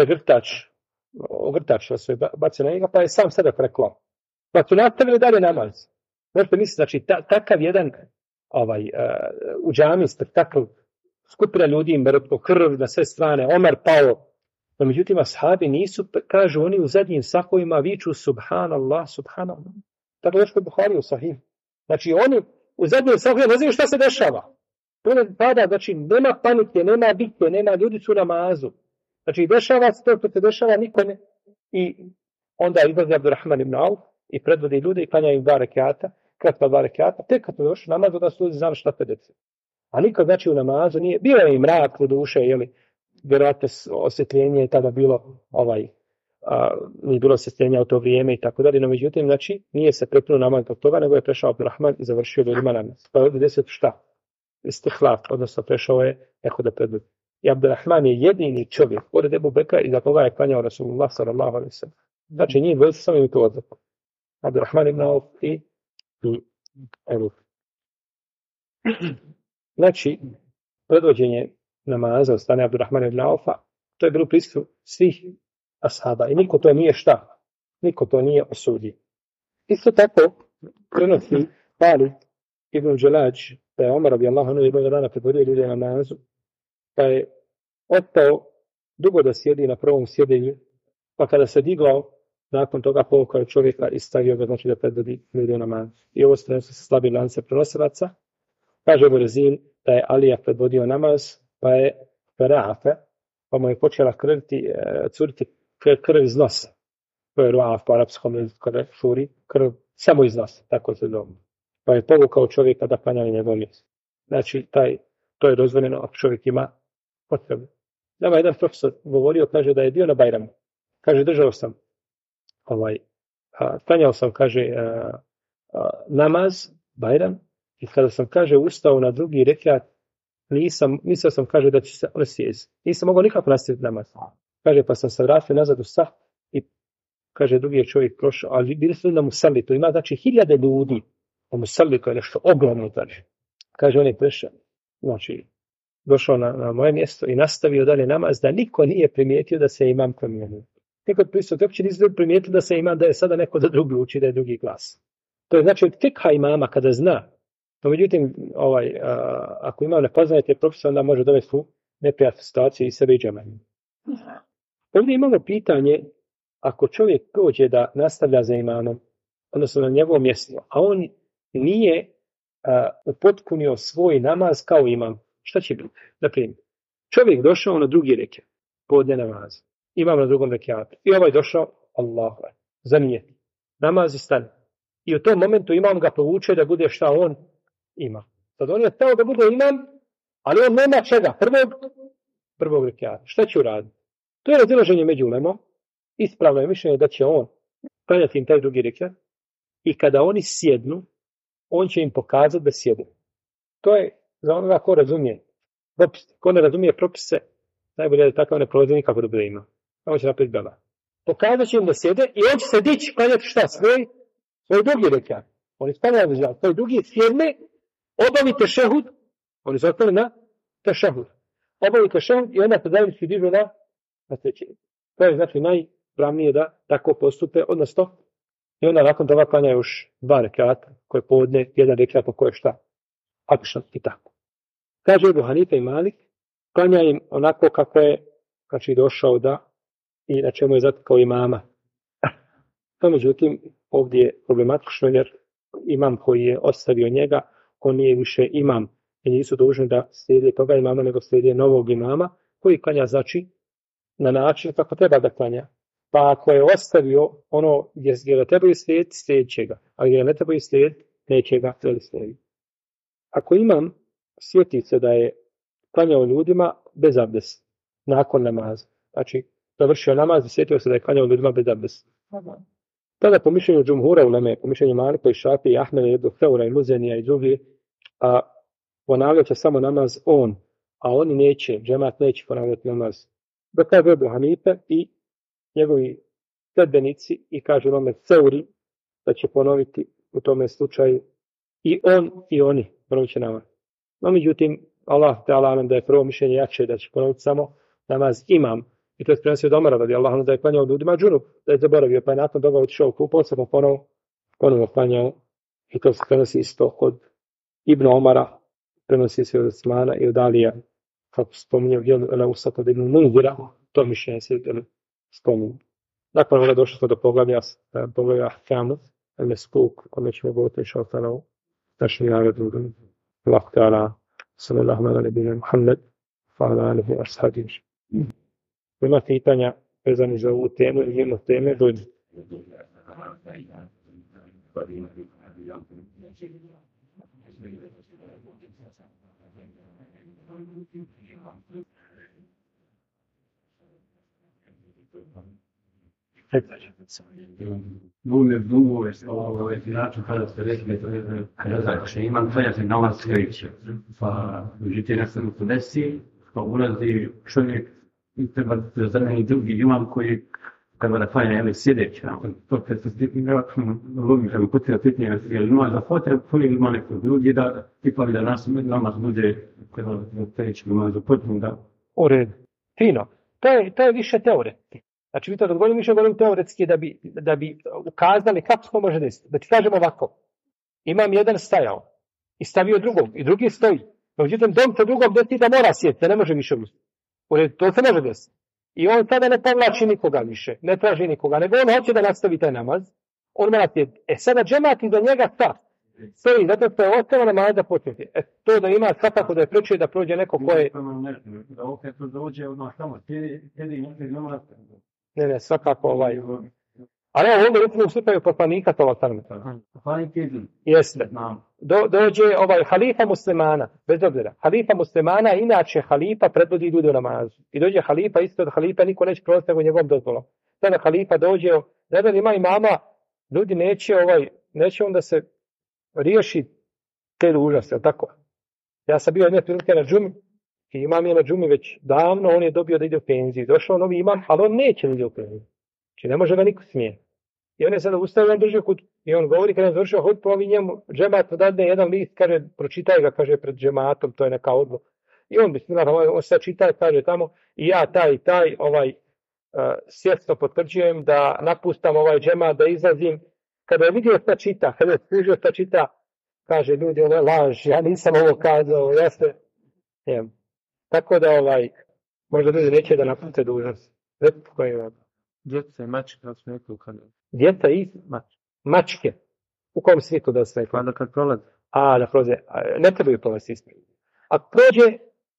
ogrtač svoj bacio na njega, pa je sam sebe preklao. Pa su nastavili dalje namaz. Možete misliti, znači, takav jedan u džami spektakl, skupina ljudi, mrtvo, krv na sve strane, Omar pao. No, međutim, ashabi nisu, kažu oni u zadnjim safovima, viču subhanallah, subhanallah. Tako je Buhari u Sahih. Znači, oni u zadnjim safovima ne znaju šta se dešava. To ne pada, znači, nema panike, nema bitke, nema ljudi su namazu. Znači, dešava se to što se dešava nikome. I onda izlazi Abdurrahman ibn Auf i predvodi ljude i klanja im 2 rekata, kratka 2 rekata, tek kad došli namaz, onda su ljudi znali šta predeti. A nikad znači u namazu nije, bilo je i mrak u duše, jeli, vjerojatno osvjetljenje je tada bilo nije bilo osvjetljenja u to vrijeme i tako dalje, no međutim, znači, nije se prekinuo namaz od toga, nego je prešao Abdurrahman i završio ljudima namaz. Pa ovdje se šta? Istihlaf, odnosno prešao je neko da predvodi. I Abdurrahman je jedini čovjek, pored Ebu Bekra, i za koga je klanjao Rasulullah sallallahu alejhi ve sellem. Znači, njih dvojica samo im to odliku. Abdurrahman ibn Auf i Ebu. Znači, predvođenje namaza od strane Abdurrahmana ibn Aufa, to je bilo prisustvo svih ashaba i niko to nije šta? Niko to nije osudio. Isto tako, prenosi Halid ibn Đelađ, da je Omar radijallahu anhu jednog dana predvodio ljude na namazu, pa je ostao dugo da sjedi na prvom sjedenju, pa kada se digao, nakon toga povukao je čovjeka i stavio ga, znači da predvodi ljude na namazu. I ovo se slabi lance prenosilaca. Kaže Burezin da je Alija predvodio namaz, pa je Ferafe, pa mu je počela curiti krv iz nosa. To je ruaf po arapskom jeziku kada šuri, krv samo iz nosa, tako se zove. Pa je povukao čovjeka da klanja na njegov mjesto. Znači, to je dozvoljeno ako čovjek ima potrebu. Nama jedan profesor govorio, kaže da je bio na Bajramu. Kaže, držao sam, klanjao sam, kaže, namaz, Bajram, i kada sam, kaže, ustao na drugi rekat, mislio sam, kaže, da će se sjesti. Nisam mogao nikako nastaviti namaz. Kaže, pa sam se vratio nazad u sah i, kaže, drugi je čovjek prošao, ali bili su na Musalli, to ima, znači, 1000 ljudi. U Musalli, to je nešto ogromno, znači. Kaže, on je prešao, znači, došao na moje mjesto i nastavio dalje namaz, da niko nije primijetio da se imam promijenio. Nekod prisutni uopće nisu primijetili da se imam, da je sada neko da drugi uči, da je drugi glas. To je znači od fikha imama kada zna. No, međutim, ako imam ne poznaje te propise, onda može dovesti u neprijatnu situaciju i sebe i džemanje. Ovdje imamo pitanje, ako čovjek dođe da nastavlja za imamom, odnosno na njegovo mjesto, a on nije upotpunio svoj namaz kao imam, šta će biti? Naprimjer, čovjek došao na drugi rekat, podne namaz, imam na drugom rekatu, i ovaj došao, Allahu ekber, zanijeti, namaz i stane. I u tom momentu imam ga povuče da bude šta on ima. Sad on je htio da bude imam, ali on nema čega, prvog rekata. Šta će uraditi? To je razilaženje među ulemom, ispravno je mišljenje da će on klanjati im taj drugi rekat i kada oni sjednu, on će im pokazati da sjedu. To je za onoga ko razumije propise. Ko ne razumije propise, najbolje da takav ne prolazi nikako da bude ima. On će naprijed bela. Pokazat će im da sjede i on će se dići klanjati šta? Svoj drugi rekat. Oni stavljaju da žal. Svoj drugi sjedne, obavi tešehud, oni se ostali na tešehud. Obavi tešehud i onda predavnički dižu na treći. To je znači najpravnije da tako postupe, odnosno i onda nakon toga klanja još 2 rekata koje podne, 1 rekat po koje šta? Akšan i tako. Kaže Ebu Hanife i Malik, klanja im onako kako je, znači došao da i na čemu je zatekao imama. To međutim ovdje je problematično jer imam koji je ostavio njega, on nije više imam i nisu dužni da slijede toga imama, nego slijede novog imama koji klanja znači na način kako treba da klanja. Pa ako je ostavio ono gdje ga trebaju slijediti, slijedit će ga. A gdje ga ne trebaju slijediti, neće ga slijediti. Ako imam, sjeti se da je klanjao ljudima bez abdesta, nakon namaza. Znači, završio namaz i sjetio se da je klanjao ljudima bez abdesta. Tada po mišljenju džumhura uleme, po mišljenju Malika i Šafije i Ahmeda i Feura i Muzenija i drugi, ponavljat će samo namaz on, a oni neće, džemat neće ponavljati namaz. Da kaže Ebu Hanife i njegovi sledbenici i kaže Ome Ceuri da će ponoviti u tome slučaju i on i oni ponovit će namaz. No međutim, Allah te alam da je prvo mišljenje jače da će ponoviti samo namaz imam. I to je prenosio od Omara radi Allahom da je klanjao ljudima džunup, da je zaboravio, pa je nakon toga otišao u kupao, samo ponovo klanjao. I to se prenosi isto kod Ibn Omara, prenosi se od Osmana i od Alija, kako spominjao na Usata od Ibn Munzira, to mišljenje se spominje. Nakon ovoga došli smo do poglavlja Ahkamu, Al-Meskuk, kome ćemo govoriti inša Allah u našem naredu. Allah ta'ala, sallallahu ala nebina Muhammed, fa ala alihi ashabihi. Ima pitanja vezani za ovu temu ili ima teme, dođe. Drugo je način kada ste rekli da će imam klanjati namaz kreće. Pa međutim, ja sam to desi, pa ulazi čovjek i treba da zameni drugi imam koji treba da klanja ili sjedeći. To kad se logika mi potrebno pitanje, je li ima za potreb, ili ima neko drugi da ipak da namaz bude kada kreće ima za potrebno da... U redu. Fino. To je više teoretski. Znači, vi to da govorim teoretski da bi ukazali kako to može desiti. Da ti kažem ovako. Imam jedan stajao i stavio drugog i drugi stoji. Međutim, dom sa drugog desi da mora sjeti, ne može više ustati. U redu, to se može desiti. I on sada ne povlači nikoga više, ne traži nikoga, nego on hoće da nastavi taj namaz. On mora sjeti. Sada džemat iza njega šta? Stoji, zato što je ostalo namaz da početi. To da ima svakako da je preče da prođe neko ko je... Da opet dođe ono samo, sjedi nekaj namaz. Ne, svakako Ali evo ovdje recimo u slučaju poslanika to jeste. Dođe halifa muslimana, bez obzira. Halifa muslimana, inače halifa predvodi ljude u namazu. I dođe halifa, isto od halifa niko neće prolaziti nego njegovom dozvolom. Sada halifa dođe, ne ima imama, ljudi neće onda se riješi te dužnosti, tako? Ja sam bio jedne prilike na džumi, i imam je na džumi već davno, on je dobio da ide u penziju. Došao novi imam, ali on neće da ide u penziju. Znači ne može ga niko smijeniti. I on je sada ustavio, držao hutbu. I on govori, kada je završio hutbu, ovi njemu džemat dadne jedan list, kaže, pročitaj ga, kaže, pred džematom, to je neka odluka. I on on se čita, kaže tamo, i ja taj, svjesno potvrđujem da napustam ovaj džemat, da izlazim. Kada je vidio šta čita, kada je služio šta čita, kaže, ljudi, ovo je laž, ja nisam ovo kazao, ja se... Tako da možda ljudi neće da napuste dužnost. Djeca i mačke, kako smo rekli u kanadu. Djeca i mačke. U kom svijetu da se rekli? Pa da kad prolaze. Da prolaze. Ne trebaju prolaziti ispred. A prođe,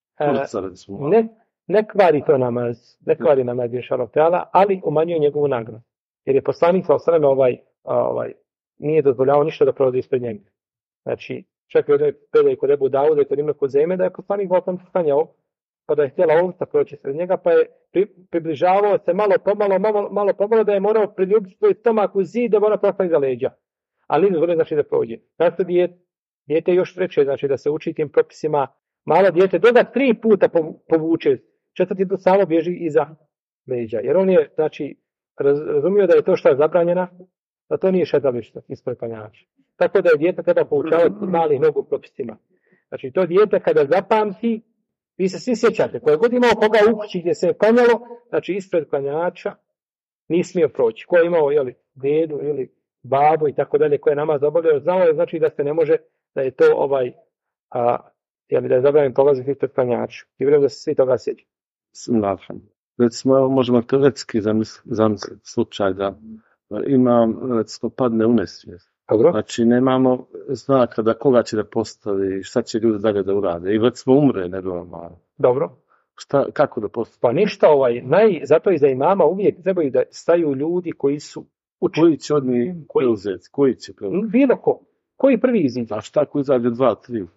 ne kvari to namaz. Ne kvari namaz inšallah teala, ali umanjuje njegovu nagradu. Jer je poslanik sa osrame nije dozvoljavao ništa da prolazi ispred njega. Znači, čak i ovdje predaj kod Ebu Dauda i kod Ibn Kuzejme da je poslanik volkom stanjao, pa da je htjela ovca proći sred njega, pa je približavao se malo pomalo da je morao priljubiti svoj stomak u zid da mora proći iza leđa. Ali nije dozvoljeno znači da prođe. Zato dijete još preče, znači da se uči tim propisima. Malo dijete do 3 puta povuče, 4. put samo bježi iza leđa. Jer on je, znači, razumio da je to što je zabranjena, da to nije šetalište ispred klanjača. Tako da je dijete treba poučavati malih nogu propisima. Znači, to dijete kada zapamti, vi se svi sjećate, koje god imao koga u kući gdje se je klanjalo, znači ispred klanjača nije smio proći. Ko je imao, dedu ili babu i tako dalje, koje je namaz obavljao, znao je znači da se ne može, da je to da je zabranjen prolaziti ispred klanjača. I vjerujem da se svi toga sjećaju. Recimo, možemo teoretski zamisliti slučaj da recimo padne u nesvijest. Dobro. Znači, nemamo znaka da koga će da postavi, šta će ljudi dalje da urade. I recimo umre, ne normalno. Dobro. Kako da postavi? Pa ništa, zato iza imama uvijek trebaju da staju ljudi koji su učeni. Koji će od njih preuzeti? Koji će preuzeti? Bilo ko. Koji prvi iziđe? A šta ako izađe 2,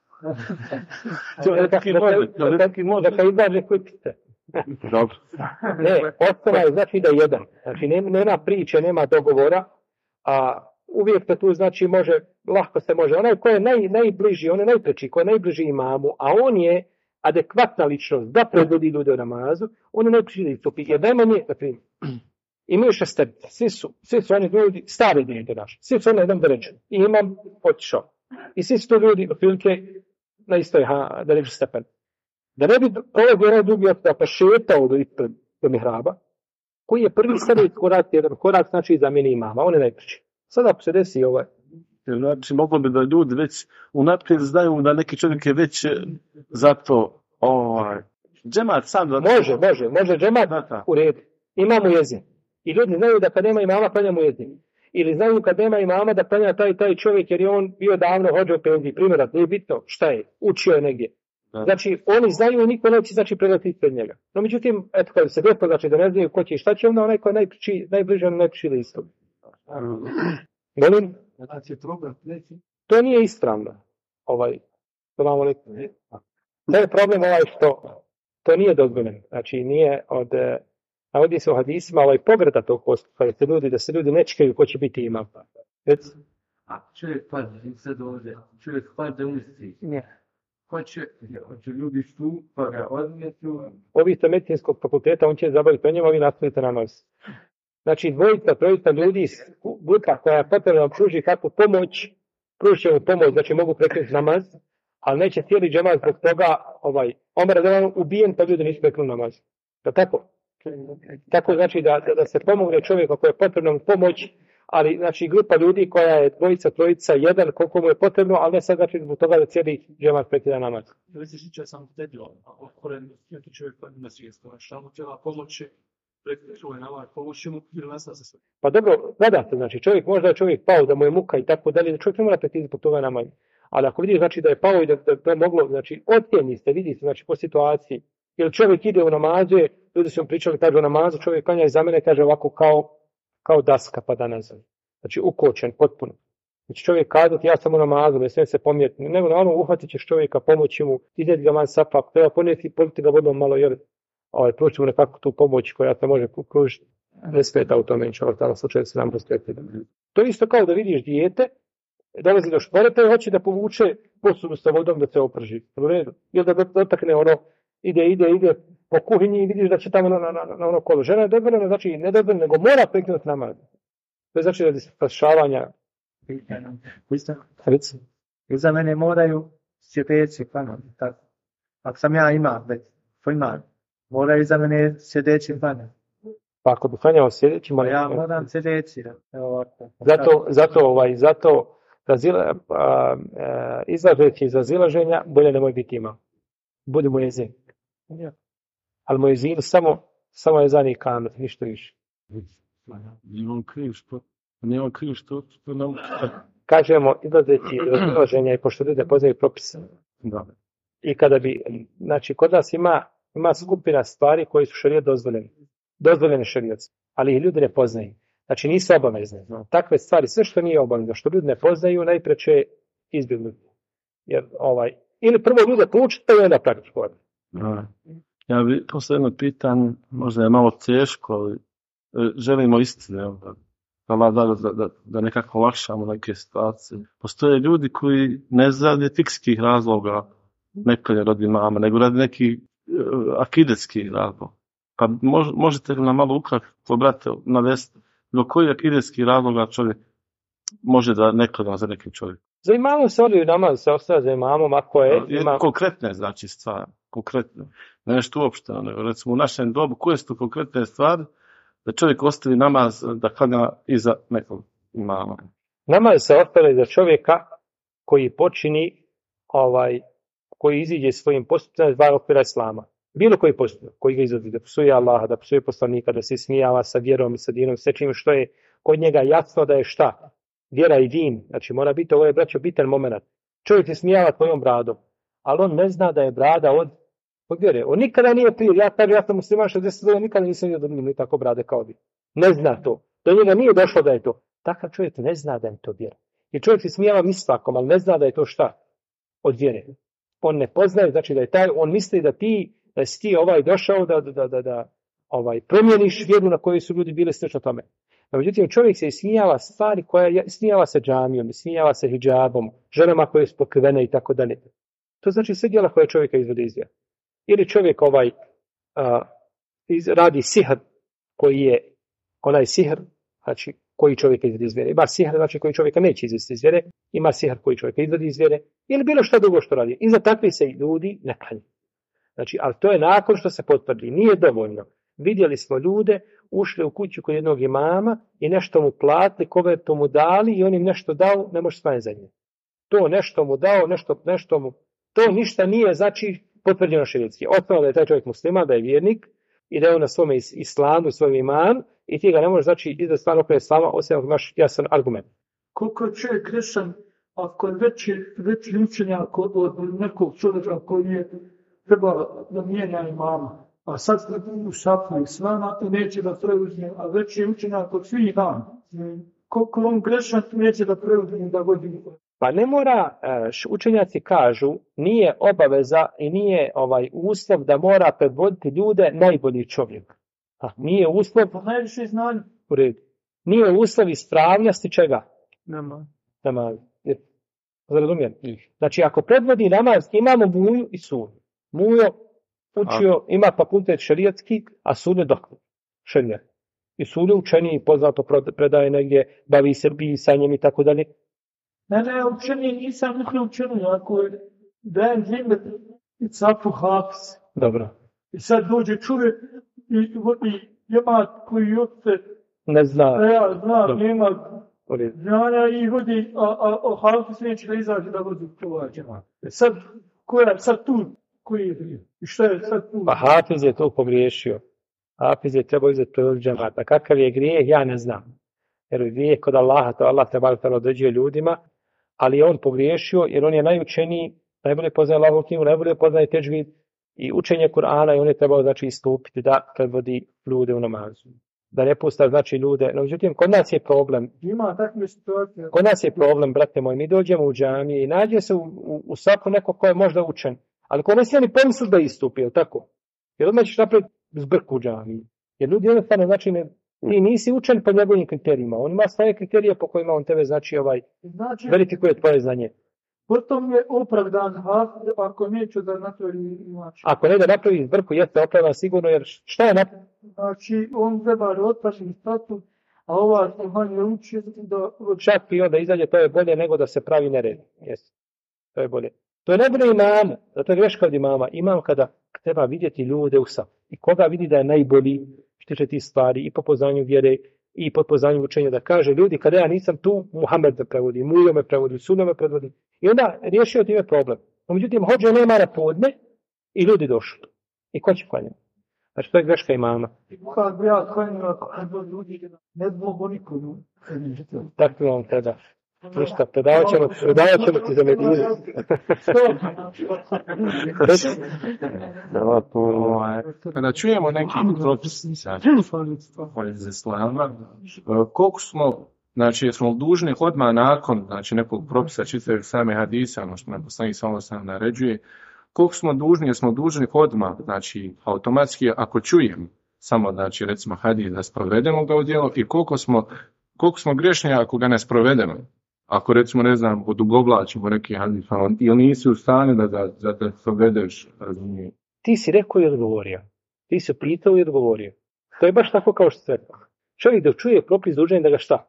3? Da kad izađe koji pite. Dobro. Ne, ostala je znači da jedan. Znači nema priče, nema dogovora, a uvijek to tu znači lahko se može. Onaj ko je najbliži, on je najpreči, ko je najbliži imamu, a on je adekvatna ličnost da predvodi ljude u namazu, on je najpreči da istupi. Jer najmanje, dakle, imaju 6 svi su oni ljudi, stari ljudi naši, svi su oni jedan dređen. I imam otišao. I svi su to ljudi, otprilike, na istoj dređu stepen. Da ne bi onaj drugi pa šetao do mihraba, koji je prvi sebe jedan korak, znači zamijeni imama, on je najpreči. Sada se desi Znači, moglo bi da ljudi već unaprijed znaju da neki čovjek je već zato džemat sam da... Može džemat u redu. Imamo jezin. I ljudi znaju da kad nema imama klanja mu jezin. Ili znaju kad nema imama da klanja taj čovjek jer je on bio davno hođao u penziji. Primjerak, nije bitno šta je, učio je negdje. Da. Znači, oni znaju i niko neće znači predati ispred njega. No, međutim, eto, kad se desilo, znači da ne znaju ko će i šta će, onda onaj ko je najbliže, najpriči listu. Molim? To nije ispravno. To je problem što to nije dozvoljeno. Znači nije navodi se u hadisima povreda tog postupka, da se ljudi ne čekaju ko će biti imam. A čovjek pada ulici. Ne. Hoće ljudi tu, pa ga odmetu. Ovi sa medicinskog fakulteta, on će zabaviti o njemu, ovi nastavite namaz. Znači, trojica ljudi, grupa koja je potrebno pruži kakvu pomoć, pružit će mu pomoć, znači mogu prekriti namaz, ali neće cijeli džemat zbog toga, Omer je ubijen, pa ljudi nisu prekrili namaz. Da tako? Tako znači da se pomogne čovjeku koji je potrebno pomoć, ali znači grupa ljudi koja je dvojica, trojica, jedan, koliko mu je potrebno, ali ne sad znači zbog toga da cijeli džemat prekida namaz. Da se sjeća sam tedio, okoren neki čovjek pa na svijestu, šta mu treba pomoći, prekida čovjek namaz, pomoći mu ili nastava se sve. Pa dobro, gledate, znači možda je čovjek pao, da mu je muka i tako dalje, da čovjek ne mora prekida zbog toga namaz. Ali ako vidiš znači da je pao i da to moglo, znači ocjeni se, vidi se znači po situaciji, ili čovjek ide u namazu, ljudi su mu pričali, kaže u namazu, čovjek klanja iza mene, kaže ovako kao daska pada nazad. Znači ukočen, potpuno. Znači čovjek kazati ja sam u namazu, ne smijem se pomijeti, nego uhvatit ćeš čovjeka, pomoći mu, izeti ga man sapak, treba ponijeti, politi ga vodom malo, jer pružiti mu nekako tu pomoć koja se može pružiti. Ne smeta u tome, u tom slučaju se nam poskretiti. To je isto kao da vidiš dijete, dolazi do šporeta i hoće da povuče posudu sa vodom da se oprži. Ili da dotakne ide po kuhinji i vidiš da će tamo na ono kolo. Žena je dobila, znači ne dobila, nego mora prekinuti namaz. To je znači radi spašavanja. Za mene moraju sjedeći klanjati. Ako sam ja imam već, moraju za mene sjedeći klanjati. Pa ako bi klanjao sjedeći, ja moram sjedeći. Zato izlažeći iz razilaženja, bolje nemoj biti imam. Budi mu jezin. Ali mu jezin samo je zadnji kamet, ništa više. Nije on kriv što nam... Kažemo, izlazeći iz razilaženja i pošto ljude poznaju propise. Da. I kada bi, znači, kod nas ima skupina stvari koji su šerijat dozvoljene šerijat, ali ih ljudi ne poznaju. Znači, nisu obavezne. Takve stvari, sve što nije obavezno, što ljudi ne poznaju, najpreće izbjegnuti. Jer, ili prvo ljude poučiti, pa i onda praktikovati. Ja bih poslije jedno pitanje, možda je malo teško, ali želimo istine, da nekako olakšamo neke situacije. Postoje ljudi koji ne radi fikskih razloga ne radi mama, nego radi neki akidetskih razloga. Pa možete li nam malo ukratko, brate, navesti do koji akidetskih razloga čovjek može da ne klanja za nekim čovjekom? Za imamom se odliju namaz, se ostaje za imamom, ako je... Konkretne, znači, stvari. Konkretne. Nešto uopšteno. Recimo, u našem dobu, koje su to konkretne stvari da čovjek ostavi namaz da klanja iza nekog imama? Namaz se ostaje za čovjeka koji počini, koji iziđe svojim postupcima iz dva okvira islama. Bilo koji postupak koji ga izvodi, da psuje Allaha, da psuje poslanika, da se smijava sa vjerom i sa dinom, sve čim što je kod njega jasno da je šta? Vjera i din. Znači mora biti, ovo je braćo bitan moment. Čovjek se smijava tvojom bradom, ali on ne zna da je brada od vjere. On nikada nije prije, ja sam musliman 60 godina, nikada nisam vidio da mi tako brade kao vi. Ne zna to. Do njega nije došlo da je to. Takav čovjek ne zna da je to vjera. I čovjek se smijava misvakom, ali ne zna da je to šta? Od vjere. On ne poznaje, znači da je taj, on misli da si ti došao da promijeniš vjeru na kojoj su ljudi bili slično tome. Međutim, čovjek se ismijava stvari ismijava se džamijom, ismijava se hidžabom, ženama koje su pokrivene i tako dalje. To znači sve djela koje čovjeka izvode iz vjere. Ili čovjek radi sihr koji je onaj sihr, znači koji čovjeka izvodi iz vjere. Ima sihr, znači koji čovjeka neće izvesti iz vjere, ima sihr koji čovjeka izvodi iz vjere, ili bilo što drugo što radi. I za takvi se ljudi ne klanja. Znači, ali to je nakon što se potvrdi. Nije dovoljno. Vidjeli smo ljude, ušli u kuću kod jednog imama i nešto mu platili, kovertu mu dali i on im nešto dao, ne može stanje za njim. To nešto mu dao, nešto mu... To ništa nije, znači, potvrđeno šerijatski. Osnovno da je taj čovjek musliman, da je vjernik i da je on na svome islamu, svoj iman i ti ga ne možeš, znači, izda stvarno okrenuti islama, osim ako imaš jasan argument. Koliko je čovjek grešan, ako je veći učenjak od nekog čovjeka koji je trebao da mijenja imama, a sad u šapu islama i neće da preuzme, a već je učenjak od svih dan. Ko on grešan neće da prevodi da vodi. Pa ne mora, učenjaci kažu, nije obaveza i nije uslov da mora predvoditi ljude najbolji čovjek. Nije uslov, Pa najviše znanje. u redu, nije uslov ispravnosti čega? Namaz. Razumijem. Znači, ako predvodi namaz, imamo Muju i Sunju. Mujo učio, ima fakultet šerijatski, a Sunja doktor. Šerijat. I Sunja učeniji, poznato predaje negdje, bavi se pisanjem i tako dalje. Ne, učenje nisam učenje, ako je dajem ime i capu hafs. Dobro. I sad dođe čovjek i ima koji otce Ne zna. ja znam, nema U redu. znanja i vodi, a hafs neće da izađe da vodi ovaj džemat. Sad, ko je sad tu? Koji je bio? I šta je sad tu? Pa Hafiz je to pogriješio. Hafiz je trebao uzeti prevod džemata. Kakav je grijeh, ja ne znam. Jer grijeh kod Allaha, to Allah te bar određuje ljudima, ali je on pogriješio jer on je najučeniji, najbolje poznaje Allahovu knjigu, najbolje poznaje tedžvid i učenje Kur'ana i on je trebao znači istupiti da predvodi ljude u namazu. Da ne pusta znači ljude. No, međutim, kod nas je problem. Ima takve situacije. Kod nas je problem, brate moj, mi dođemo u džamiju i nađe se u svaku neko ko je možda učen. Ali ko ne smije ni pomisliti da istupi, je li tako? Jer odmah ćeš napraviti zbrku u džamiji. Jer ljudi jednostavno, znači, ti nisi učen po njegovim kriterijima. On ima svoje kriterije po kojima on tebe, znači, verifikuje tvoje znanje. Potom je opravdan hafid ako neće da napravi znači. Ako ne da napravi zbrku, jeste opravdan sigurno, jer šta je napravio? Znači, on treba otpašen statut, a ova se manje uči da... Čak i onda izađe, to je bolje nego da se pravi nered. Jeste. To je bolje. To je najbolje imamu, zato je greška od imama. Imam kada treba vidjeti ljude u safu. I koga vidi da je najbolji što tiče tih stvari i po poznanju vjere i po poznanju učenja da kaže ljudi kada ja nisam tu, Muhammed me prevodi, Mujo me prevodi, Sunja me prevodi. I onda riješio time problem. No, međutim, hođe nema na podne i ljudi došli. I ko će klanjati? Znači, to je greška imama. Kad bi ja klanjala, kad bi ljudi ne zbog nikomu. Tako vam treba. Ništa, predavat ćemo ti za Medinu. Kada čujemo neki propis iz islama, koliko smo, znači, jesmo dužni odmah nakon, znači, nekog propisa čitaju same hadise, ono što nam poslanik sallallahu alejhi ve sellem naređuje, koliko smo dužni, jesmo dužni odmah, znači, automatski, ako čujem samo, znači, recimo hadis da sprovedemo ga u djelo i koliko smo grešni ako ga ne sprovedemo. Ako recimo, ne znam, odugovlačimo neki hadis, ili nisi u stanju da sprovedeš, razumije. Ti si rekao i odgovorio. Ti si pitao i odgovorio. To je baš tako kao što se rekao. Čovjek dok čuje propis dužan da ga šta?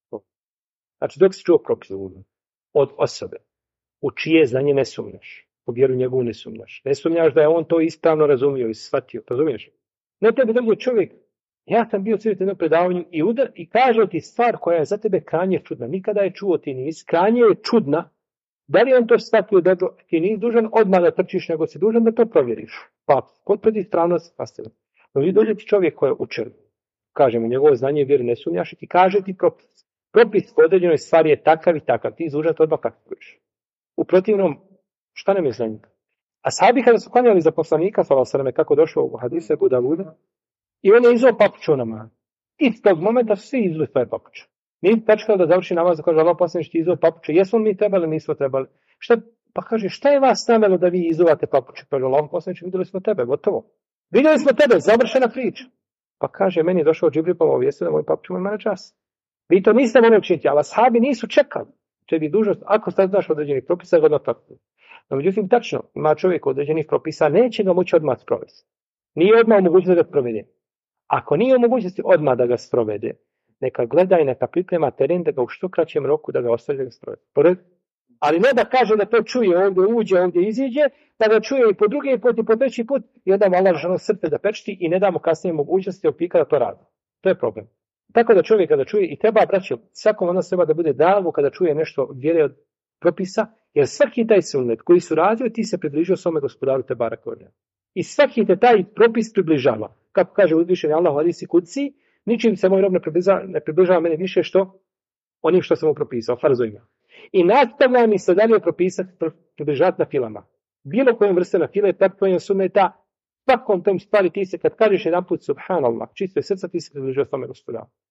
Znači dok si čuo propis dužan od osobe u čije znanje ne sumnjaš, u vjeru njegovu ne sumnjaš. Ne sumnjaš da je on to ispravno razumio i shvatio. Razumiješ? Ne tebi drugi čovjek. Ja sam bio cijeli jednom predavanju i kaže ti stvar koja je za tebe krajnje čudna. Nikada je čuo ti nisi. Krajnje je čudna. Da li on to shvatio dobro? Ti nisi dužan odmah da trčiš, nego si dužan da to provjeriš. Pa potvrdi ispravnost pastila. No vi dođe ti čovjek koji je učen. Kaže mu njegovo znanje i vjeru ne sumnjaš i ti kaže ti propis. Propis po određenoj stvari je takav i takav. Ti dužan to odmah praktikuješ. U protivnom, šta nam je za njih? A sahabi kada su klanjali za poslanika, sallallahu alejhi ve sellem, kako došlo u hadisu Abu Davuda, i on je izuo papuču namaz. I s tog momenta svi izuli svoje papuče. Nije tačkalo da završi namaz, da kaže Allah poslanik ti izuo papuče. Jesmo mi trebali, nismo trebali. Pa kaže, šta je vas navelo da vi izuvate papuče? Kaže Allah poslanik, vidjeli smo tebe, gotovo. Vidjeli smo tebe, završena priča. Pa kaže, meni je došao Džibril pa obavijestio da moj papuče ima na čas. Vi to niste mogli učiniti, ali ashabi nisu čekali. Če bi dužnost, ako sad znaš određenih propisa, ga odmah praktikuje. No, međutim, tačno, ima čovjek određenih propisa, neće ga moći odmah sprovesti. Nije odmah mogućnost da ga sprovede. Ako nije u mogućnosti odmah da ga sprovede, neka gleda i neka priprema teren da ga u što kraćem roku da ga ostavi da ga sprovede. Ali ne da kaže da to čuje, ovdje uđe, ovdje iziđe, da ga čuje i po drugi put i po treći put i onda malo ženo srce da pečti i ne da mu kasnije mogućnosti opika da to radi. To je problem. Tako da čovjek kada čuje i treba, braćo, svakom od nas treba da bude drago kada čuje nešto vjere od propisa, jer svaki taj sunnet koji su radio, ti se približio svome gospodaru te barakovne. I svaki te taj propis približava. Kako kaže uzvišeni Allah u hadisi kudsi, ničim se moj rob ne približava mene više što onim što sam mu propisao, farzovima. I nastavlja mi se dalje približati na filama. Bilo kojom vrste na file, tako kojom sunneta, svakom tom stvari ti se, kad kažeš jedan put subhanallah, čisto je srca, ti se približio svome gospodaru.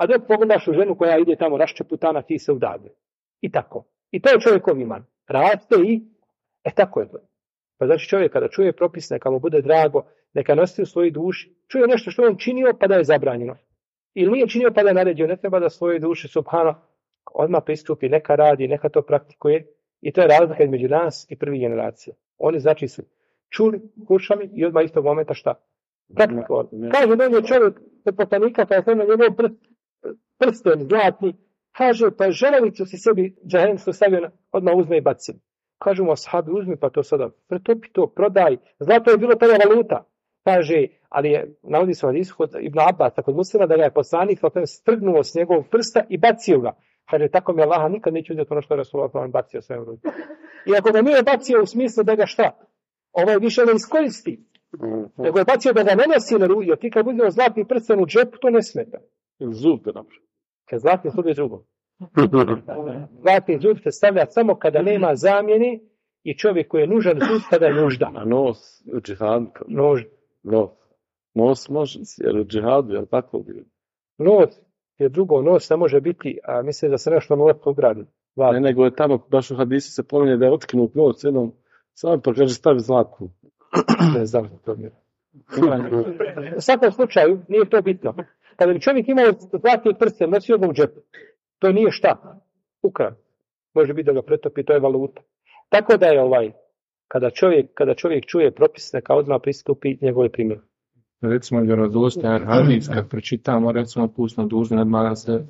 A dok pogledaš u ženu koja ide tamo raščeputana, ti se udade. I tako. I to je čovjekov iman. Raste i... tako je to. Pa znači čovjek kada čuje propis, neka mu bude drago, neka nosi u svojoj duši, čuje nešto što on činio pa da je zabranjeno. Ili nije činio pa da je naredio, ne treba da svojoj duši subhano odmah pristupi, neka radi, neka to praktikuje. I to je razlika između nas i prvih generacija. Oni znači su čuli, kušali i odmah istog momenta šta? Praktikovali. Kaže da je čovjek od poslanika pa je sve na njegov prsten zlatni. Kaže pa želavicu si sebi džahennamsku stavio, odmah uzme i baci. Kažu mu ashabi, uzmi pa to sada, pretopi to, prodaj. Zlato je bilo tada valuta. Kaže, ali je, navodi se hadisu kod Ibn Abbas, kod muslima, da ga je poslanik strgnuo s njegovog prsta i bacio ga. Kaže, tako mi Allaha nikad neće uzeti ono što je Rasulullah bacio sve u ruku. I ako ga nije bacio u smislu da ga šta? Ovo više ne iskoristi. Nego je bacio da ga ne nosi na ruju. Ti kad uzmeo zlatni prsten u džepu, to ne smeta. Zub da napravi. Kad zlatni zub je zubom. Zlatni zub se stavlja samo kada nema zamjene i čovjek koji je nužan zub kada je nužda. A nos u džihadu? Nos može, jer u džihadu je tako bilo. Nos je drugo, nos ne može biti, a mislim da se nešto lepo ugradi. Ne, nego je tamo, baš u hadisu se pominje da je otkinut nos jednom, samo pa kaže stavi zlatku. Ne znam što to mjera. U svakom slučaju nije to bitno. Kada bi čovjek imao zlatni prsten, nosio ga u džepu, to nije šta? Ukrad. Može biti da ga pretopi, to je valuta. Tako da je kada čovjek čuje propis, neka odmah pristupi njegove primjere. Recimo, vjerodostojan hadis, kad pročitamo, recimo, pustno dužno, nadmara se...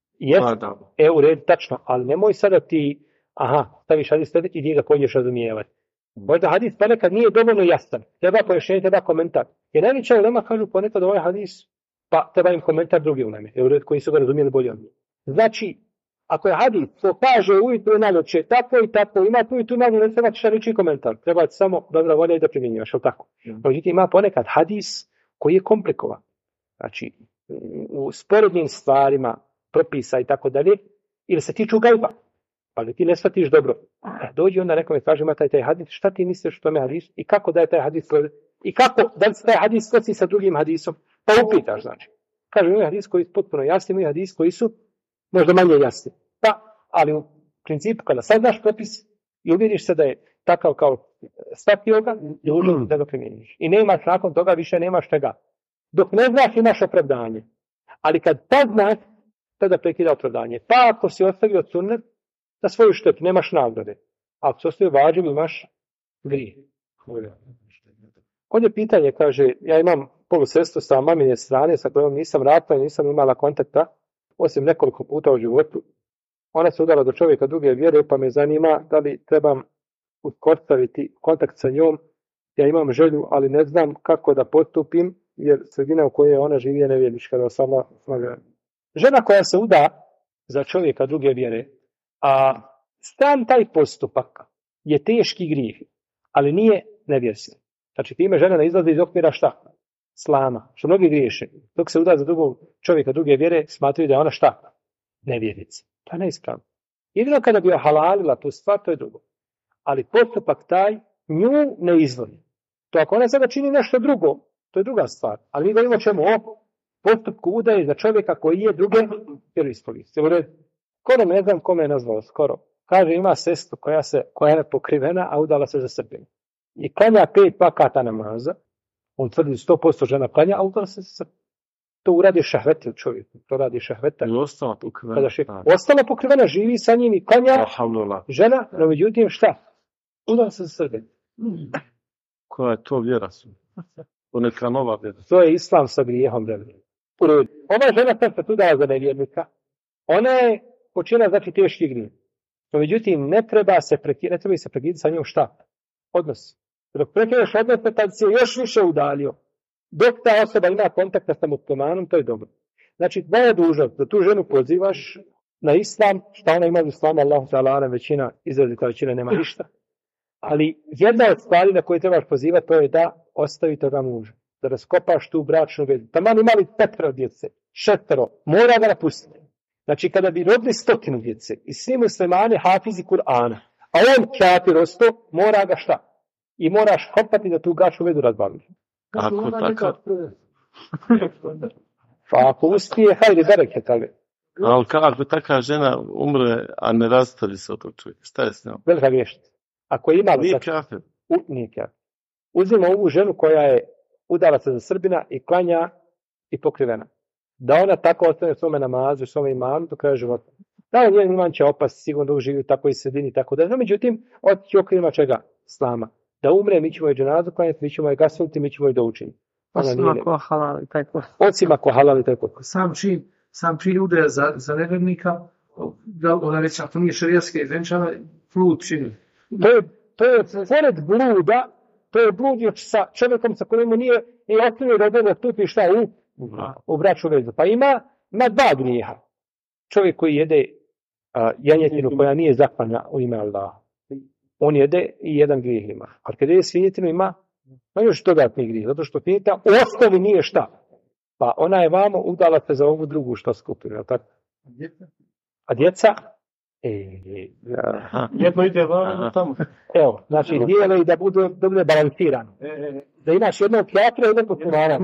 U redu, tačno, ali nemoj sada ti, staviš hadis i ti ga pođeš razumijevati. Možda hadis ponekad nije dovoljno jasan, treba pojašnjenje, treba komentar. Jer najveća ulema kažu ponekad ovaj hadis, pa treba im komentar drugi uleme, koji su ga razumijeli bolje od njih. Znači, ako je hadis, to kaže ujutro i navečer, tako i tako, ima tu i tu navno, ne treba ti šta reći komentar, treba ti samo dobra volja i da primjenjivaš, ali tako. Međutim, ima ponekad hadis koji je komplikovan. Znači, u sporednim stvarima, propisa i tako dalje, ili se tiču gajba, ali ti ne shvatiš dobro. Dođi onda nekome i kaže, ima taj hadis, šta ti misliš o tome hadisu i kako da je taj hadis, i kako, da li se taj hadis kosi sa drugim hadisom, pa upitaš, znači. Kaže, ima hadis koji je potpuno jasni, ima hadis koji su možda manje jasni. Pa, ali u principu, kada saznaš propis i uvjeriš se da je takav kao shvatio ga, dužno da ga primjeniš. I nemaš nakon toga, više nemaš čega. Dok ne znaš, imaš opravdanje. Ali kad znaš, tada prekida opravdanje. Pa ako si ostavio sunnet, na svoju štetu, nemaš nagrade. A ako si ostavio vađib, imaš grijeh. Ovdje pitanje, kaže, ja imam polusestru sa mamine strane, sa kojom nisam ratila i nisam imala kontakta, osim nekoliko puta u životu. Ona se udala do čovjeka druge vjere, pa me zanima da li trebam uspostaviti kontakt sa njom. Ja imam želju, ali ne znam kako da postupim, jer sredina u kojoj ona živi je nevjernička. Žena koja se uda za čovjeka druge vjere, a sam taj postupak je teški grijeh, ali nije nevjerski. Znači time žena ne izlazi iz okvira šta? Slama, što mnogi griješe. Dok se uda za drugog čovjeka druge vjere, smatraju da je ona šta? Nevjernica. To je neispravno. Jedino kada bi ohalalila tu stvar, to je drugo. Ali postupak taj nju ne izvodi. To ako ona sada čini nešto drugo, to je druga stvar. Ali mi govorimo čemu? O postupku udaje za čovjeka koji je druge vjeroispovijesti. Skoro ne znam kome je nazvao, skoro. Kaže, ima sestru koja je pokrivena, a udala se za Srbinu. I klanja 5 vakata namaza. On tvrdi 100% žena klanja, a udala se za Srbinu. To uradi šahvetel čovjek. To radi šahvetel. I ostala pokrivena. Ostala pokrivena, živi sa njim i klanja žena, no međutim šta? Udala se za Srbinu. Koja je to vjera su? To neka nova vjera. To je islam sa grijehom. Ova žena sad se udala za nevjernika. Ona je počinila znači teški grijeh. No međutim, ne treba se prekidati sa njom šta? Odnos. Dok prekidaš odnose, tad si još više udalio. Dok ta osoba ima kontakta sa muslimanom, to je dobro. Znači, tvoja dužnost da tu ženu pozivaš na islam, šta ona ima u islamu, Allahu ta'ala, većina, izrazita većina nema ništa. Ali jedna od stvari na koje trebaš pozivati, to je da ostavi toga muža. Da raskopaš tu bračnu vezu. Taman imali 5 djece, 6, mora ga napustiti. Znači, kada bi rodili 100 djece i svi muslimani hafizi Kur'ana, a on kafir osto, mora ga šta? I moraš hopati da tu bračnu vezu razbaviš. Kako tako? Pa ako uspije, hajde bereket, ali Ali kako takva žena umre, a ne rastavi se od tog čovjeka? Šta je s njom? velika vještica. Ako je imala... Nije kafir. Nije kafir. Uzmimo ovu ženu koja je udala se za Srbina i klanja i pokrivena. Da ona tako ostane u svome namazu, u svome imanu do kraja života. Da li njen iman će opasti, sigurno da uživi u takvoj sredini, tako da. No, međutim, otići okvirima čega? Slama. Da umre, mi ćemo je dženazu klanjati, mi ćemo je gasnuti, mi ćemo je doučiti. Osim ako halali taj post. Osim ako halali taj post. Sam čin udaja za nevjernika, da ona reći, ako nije šarijatske venčana, blud čini. To je pored bluda, to je blud još sa čovjekom sa kojim nije i otkrivio da stupi šta u bračnu vezu. Pa ima dva grijeha. Čovjek koji jede janjetinu koja nije zaklana u ime Allaha. On jede i jedan grijeh ima. A kada jede svinjetinu ima još dodatni grijeh. Zato što svinjetina u osnovi nije šta. Pa ona je vamo udala se za ovu drugu što skupinu. A djeca? Jedno ide vamo tamo. Evo, znači dijele i da bude balansirano. Da imaš jednog pjatra i jednog muslimana.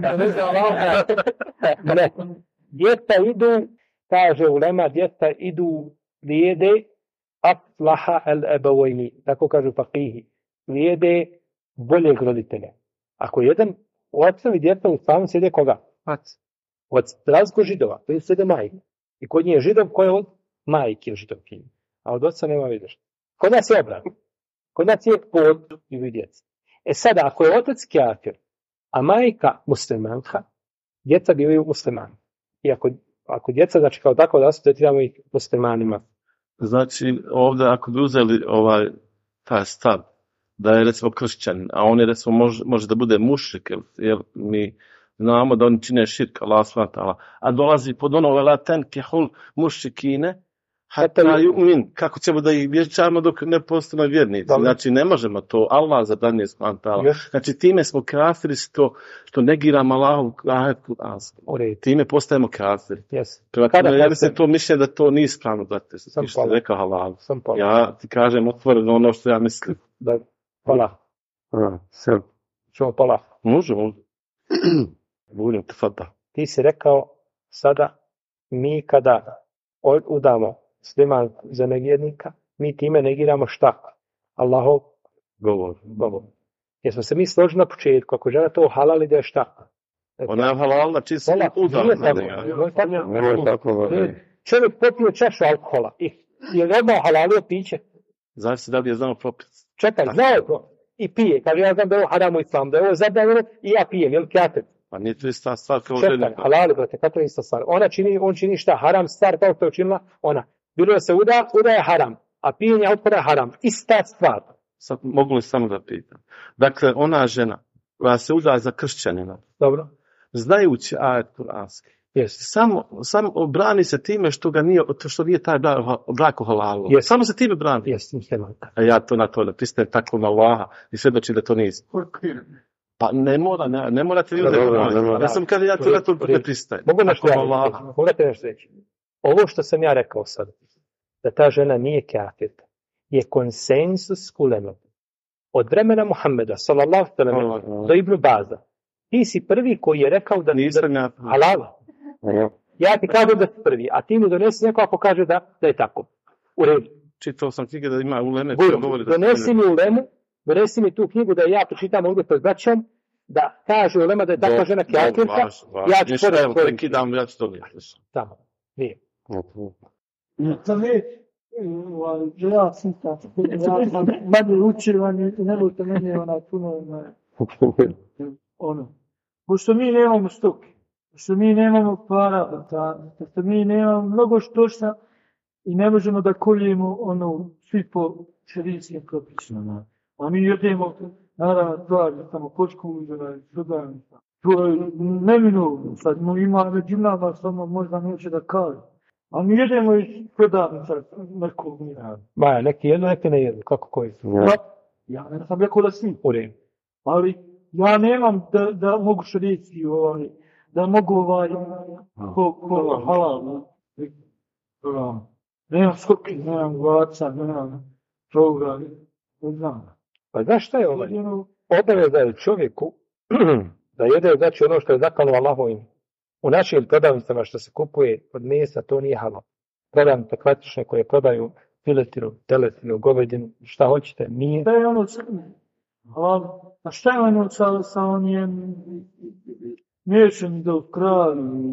Ne. Djeca idu, kaže ulema, djeca idu slijede aslaha al-abawayni, tako kažu faqihi, slijede boljeg roditelja. Ako jedan u osnovi djeca u islamu sjede koga? Od razliku židova, to je sjede majke. I kod nje je židov koji je od majke židovkinje. A od oca nema vidiš. Kod nas je obrat. Kod nas je pod i djeca. Sada, ako je otac kafir, a majka muslimanka, djeca bivaju muslimani. I ako djeca, znači kao tako da su, tretiramo ih muslimanima. Znači, ovdje ako bi uzeli taj stav, da je recimo kršćanin, a on je recimo može da bude mušrik, jer mi znamo da oni čine širk, Allah s.w.t. a dolazi pod ono velaten kehul mušrikine, kako ćemo da ih vječamo dok ne postane vjernici. Dobre. Znači ne možemo to, Allah zabranjuje s.w.t. Znači time smo kafiri što negiramo Allahu ajet Kur'anski. Time postajemo kafiri. Ja mislim to mišljenje da to nije ispravno, brate, što je rekao Allah. Ja ti kažem otvoreno ono što ja mislim. Da, pola. Čemo pola. Možemo. Budem te fada. Ti si rekao sada mi kada udamo sliman za nevjernika, mi time negiramo šta? Allahov govor. Jer smo se mi složili na početku, ako žena to halali da je šta? Ona je halala čisto udala. Čovjek popio čašu alkohola i je odmah halalio piće. Znaš se da bi je znao propis? Čekaj, znao to. I pije. Kaže, ja znam da je ovo haram u islamu, da je ovo zabranjeno i ja pijem, jel kafir? Pa nije to ista stvar kao žena. Čekaj, halali, brate, kako je ista stvar? On čini šta? Haram stvar, kao što je učinila ona. Bilo da se uda je haram, a pijenje alkohola je haram. Ista stvar. Sad mogu li samo da pitam? Dakle, ona žena koja se uda za kršćanina, dobro, znajući ajet kuranski, samo brani se time što nije taj brak u halalu. Samo se time brani. A ja to na to ne pristajem tako na Allaha i svjedočim da to nije. Pa ne morate vi ja sam kada ja to na to ne pristajem. Mogu nešto reći. Ovo što sam ja rekao sad, da ta žena nije kafirka, je konsensus uleme. Od vremena Muhammeda, sallallahu alejhi do Ibn Baza. Ti si prvi koji je rekao da nisam ja halal. Ja ti kažem da si prvi, a ti mi donesi neko ako kaže da je tako. U redu. Čitao sam knjige da ima uleme. Donesi mi ulemu, donesi mi tu knjigu da ja pročitam ovdje pred braćom, da kaže ulema da je takva žena kafirka. Ja ću prekidam, ja ću to gledati. Tamo, nije. Ja sam tako. Manje učivanje, ne budete meni puno pošto mi nemamo stoke, pošto mi nemamo para, pošto mi nemamo mnogo štošta i ne možemo da koljemo svi po šerijskim propisima. A mi jedemo, naravno, stvari, tamo počku, dodajemo. To je neminovno, sad ima međunama, samo možda neće da kaže. A mi jedemo iz prodavnica nekog mira. Maja, neki jedno, neki ne jedno, kako koji? Ja ne sam rekao da svi. Ali ja nemam da mogu šerijski, da mogu po halal. Nemam skoki, nemam glaca, nemam toga, ne znam. Pa znaš šta je obaveza je čovjeku da jede znači ono što je zakano Allahovim U našim prodavnicama što se kupuje od mesa, to nije halal. Prodavnice klasične koje prodaju piletinu, teletinu, govedinu, šta hoćete, nije. Šta je ono a šta je ono sa onim miješan do kraja?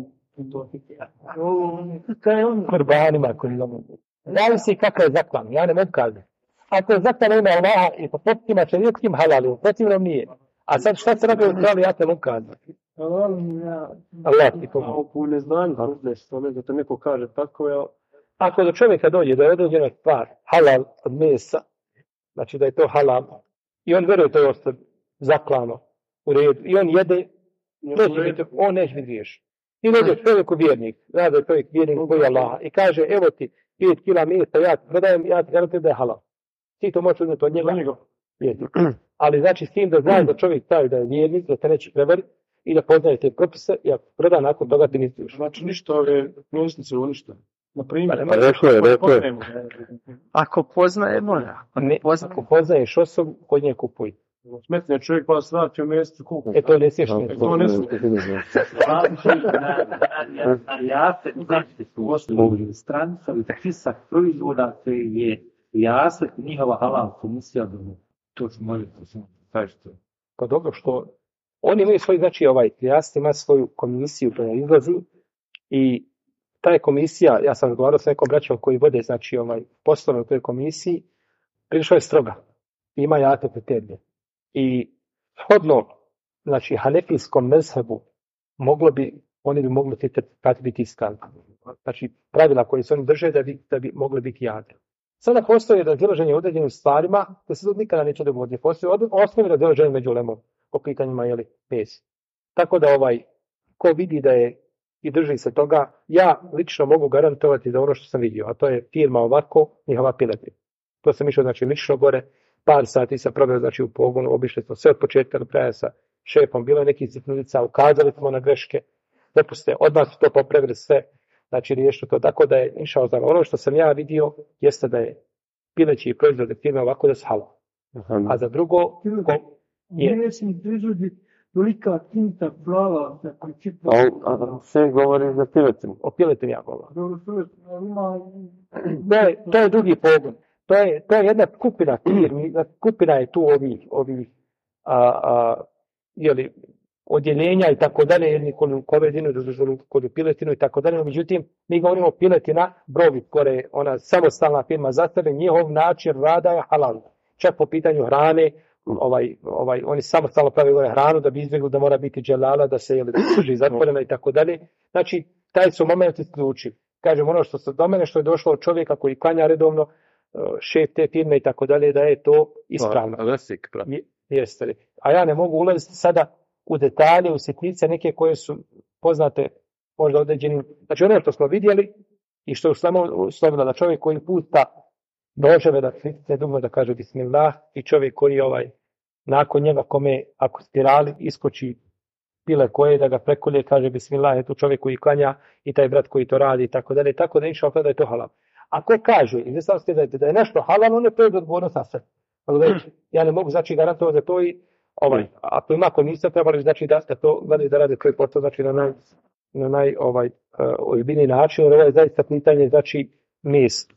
Kaj je ono? Kurbanima koji zovu. Zavisi kako je zaklan, ja ne mogu kazati. Ako je zaklan ima Allaha i po potputima šerijetskim halalu, potpunom nije. A sad šta se radi u krali, ja te mogu kazati. Allah ti pomoći. U neznanju, da te neko kaže tako je. Ako do čovjeka dođe da je određena stvar halal od mesa, znači da je to halal, i on veruje to je zaklano u redu, i on jede, on neće biti griješan. I dođe čovjeku vjernik, zna da je čovjek vjernik koji je Allah, i kaže, evo ti 5 kila mesa, ja ti prodajem, ja ti garantujem da je halal. Ti to možeš uzeti od njega. Ali znači s tim da znaš da čovjek stavi da je vjernik, da te neće prevariti i da poznaje te propise, i ako proda nakon toga ti nisi još. Znači ništa ove mjesnice uništa. Na primjer, rekao je. Ako poznaje, može. Ako poznaješ osobu, kod nje kupuj. Smetne čovjek pa svratio mjesecu kupu. To ne smiješ ne. To ne smiješ. Jasne, znači su osnovu stranica i spisak proizvoda koji je jasne njihova halal komisija. To se može staviti. Pa dobro što oni imaju svoj, znači jasne ima svoju komisiju koja izlazi i ta je komisija, ja sam razgovarao sa nekom braćom koji vode, znači poslove u toj komisiji, prilično je stroga. Ima jake kriterije. I shodno, znači, hanefijskom mezhebu oni bi mogli certifikati biti ispravni. Znači, pravila koje se oni drže da bi mogli biti jake. Sada postoje razilaženje u određenim stvarima, da se to nikada neće dogoditi. Postoje osnovi razilaženje među ulemom po pitanjima mesa. Tako da ko vidi da je i drži se toga, ja lično mogu garantovati za ono što sam vidio, a to je firma ovako, njihova piletina. To sam išao, znači, lično gore, par sati sam probao, znači, u pogonu, obišli smo sve od početka do kraja sa šefom, bilo je nekih sitnulica, ukazali smo na greške, dopuste, odmah su to popravili sve, znači, riješili to, tako da je išao za ono što sam ja vidio, jeste da je pileći proizvode firme ovako da se halal. A za drugo, Mjesni proizvodi tolika tinta plava, Sve govori za piletinu. o piletini ja govorim. To je drugi pogon. To je jedna skupina firmi, skupina je tu ovih odjeljenja i tako dalje, jedni kod govedinu, kod piletinu i tako dalje. Međutim, mi govorimo piletina, Brovi, gore ona samostalna firma za sebe, njihov način rada je halal. Čak po pitanju hrane, oni samostalno prave hranu da bi izbjegli da mora biti dželala, da se drži zatvorena i tako dalje. Znači, taj su moment isključiv. Kažem, ono što se do mene, što je došlo od čovjeka koji klanja redovno, šef te firme i tako dalje, da je to ispravno. Jeste. A ja ne mogu ulaziti sada u detalje, u sitnice neke koje su poznate možda određenim. Znači ono što smo vidjeli i što je uslovilo da čovjek koji puta noževe da sitnice dugno da kaže bismillah i čovjek koji nakon njega kome ako spirali iskoči pile koje da ga prekolje kaže bismillah, je tu čovjek koji klanja i taj brat koji to radi i tako dalje. Tako da inša Allah da je to halal. Ako kaže, i da je nešto halal, on je to odgovornost na sve. Ja ne mogu znači garantovati da to i ako ima komisija, trebali znači da to gledaju da rade koji posao, znači na ojebini način, ovo je zaista pitanje, znači mjesto.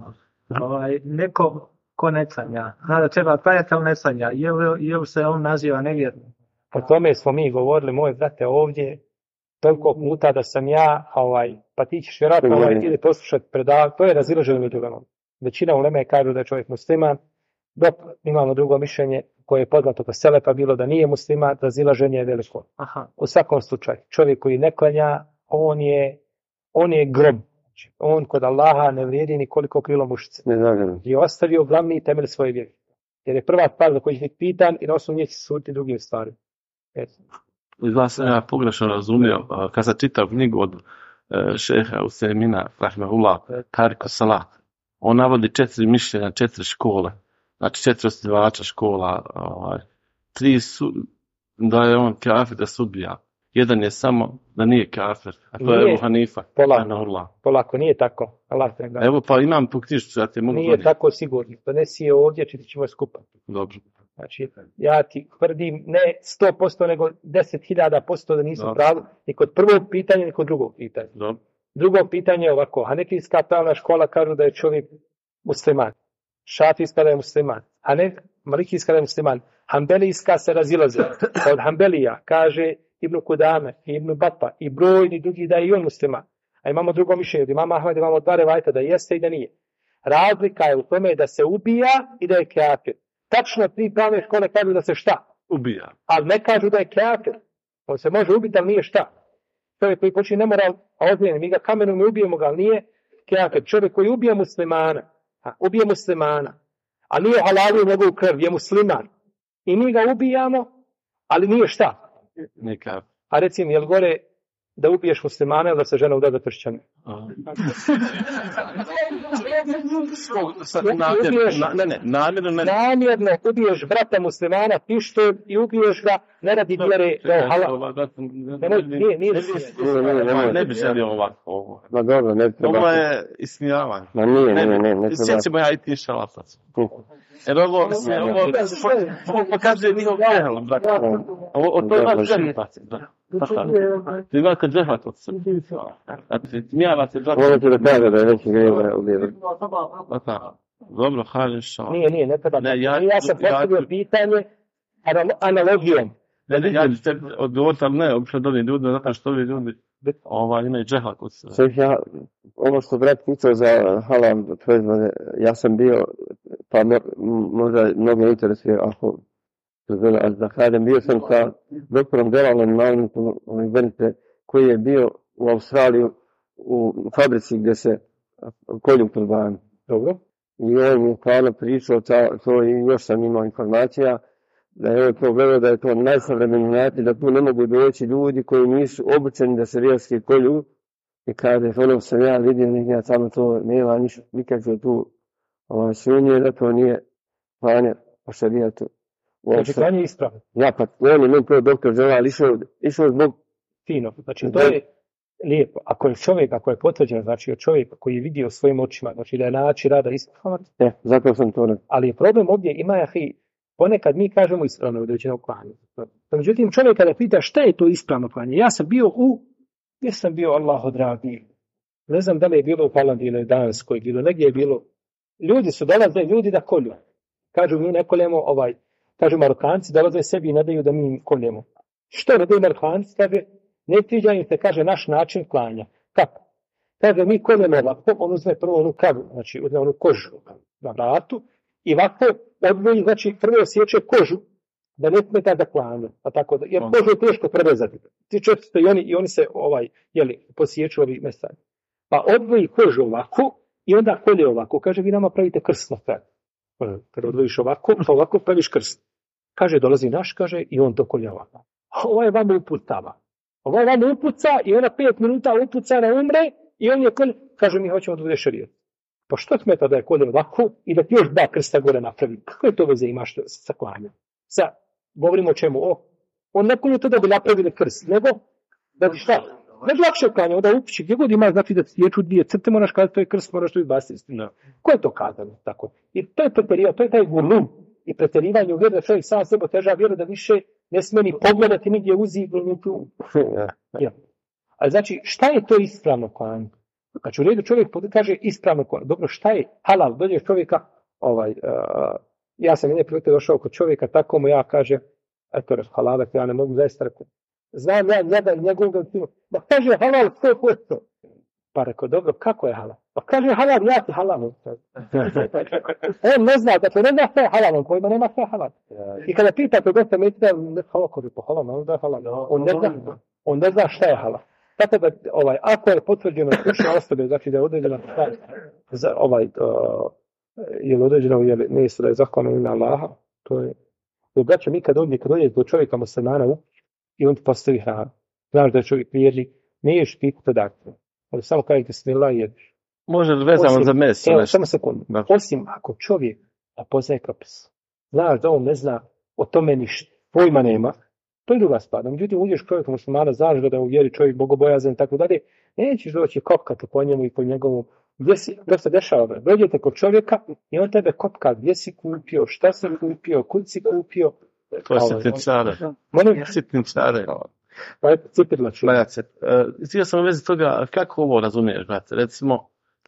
Neko ko ne sanja, da treba klanjati, ali ne sanja, jer se on naziva nevjerno. O tome smo mi govorili, moje brate, ovdje, toliko puta da sam ja, pa ti ćeš vjerojatno ili poslušati predavanje, to je razilaženje među ulemom. Većina uleme kažu da je čovjek musliman, dok imamo drugo mišljenje koje je poznato kod selefa bilo da nije musliman, razilaženje je veliko. U svakom slučaju, čovjek koji ne klanja, on je grob. On kod Allaha ne vrijedi nikoliko krilo mušice. I ostavio glavni temelj svoje vjere. Jer je prva stvar za koju će biti pitan i na osnovu nje će se suditi drugim stvarima. Iz vas sam ja pogrešno razumio, kad sam čitao knjigu od šeha Usemina, rahmehullah, Tariku Salat, on navodi 4 mišljenja, 4 škole, znači 4 osnivača škola, 3 su da je on kafir, da se ubija. Jedan je samo da nije kafir, a to je Ebu Hanifa. Polako, nije tako. Evo pa imam tu knjižicu, ja te mogu nije tako sigurno. Donesi je ovdje, čiti ćemo je skupa. Dobro. Znači, ja ti tvrdim ne 100%, nego 10.000% da nisu pravi ni kod prvog pitanja, ni kod drugog pitanja. Drugo pitanje je ovako, hanefijska pravna škola kažu da je čovjek musliman, šafijska da je musliman, malikijska da je musliman, hanbelijska se razilaze. Od hanbelija kaže Ibn Kudame, Ibn Bata i brojni drugi da je i on musliman. A imamo drugo mišljenje, od imama Ahmed imamo dva revajta da jeste i da nije. Razlika je u tome da se ubija i da je kafir. Tačno 3 pravne škole kažu da se šta? Ubija. Ali ne kažu da je kafir. On se može ubiti, ali nije šta. Čovjek koji počini nemoral, a ozbiljno, mi ga kamenom i ubijemo ga, ali nije kafir. Čovjek koji ubije muslimana, a nije halalio njegovu krv, je musliman. I mi ga ubijamo, ali nije šta? Nije kafir. A recim, je li gore da ubiješ muslimana ili da se žena uda za kršćana? Namjerno ubiješ brata muslimana pištolj i ubiješ ga ne radi vjere da je halal. Ne bi želio ovako. Ma dobro, ne treba. Ovo je ismijavanje. Ma nije, ne treba. Sjećamo ja i ti šalapac. Jer ovo pokazuje njihov gehel, brate. Ovo to je vaš džehvat, brate. Ti imate džehvat od sebe. Smijavate, brate. Ovo ću da kaže da je veći greba u lijevu. Dobro, hajde šalapac. Nije, ne treba. Ja sam postavio pitanje analogijom. Ja ću te odgovoriti, ali ne, obično dobim ljudi, zato što ovi ljudi imaju džehvat od sebe. Sve ovo što brat pitao za halal proizvode, ja sam bio, pa možda mnogo interesuje ako da kažem, bio sam sa doktorom Delalom Malnikom koji je bio u Australiji u fabrici gdje se kolju turbani. Dobro. I on je stvarno pričao to i još sam imao informacija da je to gledao da je to najsavremeniji način, da tu ne mogu doći ljudi koji nisu obučeni da se vjerski kolju. I kaže, ono sam ja vidio, ja samo to nema nikakve tu sumnje, da to nije klanje po šarijatu. Znači, klanje je ispravno. Ja, pa on je meni to doktor Želal išao zbog... Fino, znači to je lijepo. Ako je čovjek, ako je potvrđeno, znači od čovjeka koji je vidio svojim očima, znači da je način rada ispravan. Zato sam to rekao. Ali je problem ovdje, ponekad mi kažemo ispravno određeno klanje. Međutim, čovjek kada pita šta je to ispravno klanje, ja sam bio gdje sam bio, Allaho dragi, ne znam da li je bilo u Holandiji ili Danskoj, negdje je bilo, ljudi da kolju. Kažu mi ne koljemo kažu Marokanci, dolaze sebi i ne daju da mi koljemo. Što ne daju Marokanci? Kaže, ne sviđa im se, kaže, naš način klanja. Kako? Kaže, mi koljemo ovako, on uzme prvo onu kavu, znači uzme onu kožu na vratu i ovako odvoji, znači prvo sjeće kožu, da ne smeta da klanja, pa tako da, jer kožu je teško prevezati. Ti često i oni se posjeću ovi mesari. Pa odvoji kožu ovako i onda kolje ovako. Kaže, vi nama pravite krst na kraju. Kada odvojiš ovako praviš krst. Kaže, dolazi naš, kaže, i on to kolje ovako. Ovo je vama uputava. Ovo je vama upuca i ona 5 minuta upuca na umre i on je kolje. Kaže, mi hoćemo da bude šarijet. Pa što smeta da je kolje ovako i da ti još 2 krsta gore napravi? Kako je to veze imaš sa klanjem? Govorimo o čemu? On ne kolje to da bi napravili krst, nego da bi šta? Ne bi lakše klanje, onda upići, gdje god ima, znači da sječu 2 crte, moraš kazati, to je krst, moraš to izbaciti. No. Ko je to kazano? Tako. I to je preterivanje, to je taj gulum i preterivanje u vjeru da čovjek sam sebe teža vjeru da više ne smije ni pogledati nigdje u zid. Ali znači, šta je to ispravno klanje? Znači, u redu čovjek kaže ispravno klanje. Dobro, šta je halal? Dođe čovjeka, ja sam jedne prilike došao kod čovjeka, tako mu ja kaže, eto, halal, ja ne mogu zaista rekao. Znam ja njega i njegovog timu. Ma kaže halal 100%. Pa rekao, dobro, kako je halal? Pa kaže halal, ja ti halal. On ne zna, dakle, ne zna šta je halal, on pojma nema šta je halal. I kada pita to gosta, mi da ne halal, koji po halal, onda je halal. On ne zna šta je halal. Tako da, ako je potvrđeno stručne osobe, znači da je određena stvar, ili određeno, nisu da je zahvalno ime Allaha, to je, braćo, mi kad dođe do čovjeka muslimana i on ti postavi hranu, znaš da je čovjek vjernik, ne ješ pitati dakle, ali samo kaže bismillah i jedeš. Može li vezano za meso? Evo, samo sekundu. Osim ako čovjek poznaje propis, znaš da on ne zna o tome ništa, pojma nema, To je druga stvar. Međutim, uđeš čovjek muslimana, znaš da je u vjeri čovjek bogobojazan i tako dalje, nećeš doći kopkati po njemu i po njegovu. Gdje si, to se dešava, dođete kod čovjeka i on tebe kopka gdje si kupio, šta si kupio, kud si kupio. To je sitničare. Molim? Sitničare. Pa je cipirla čuva. Gledajte, htio sam u vezi toga, kako ovo razumiješ, brate? Recimo,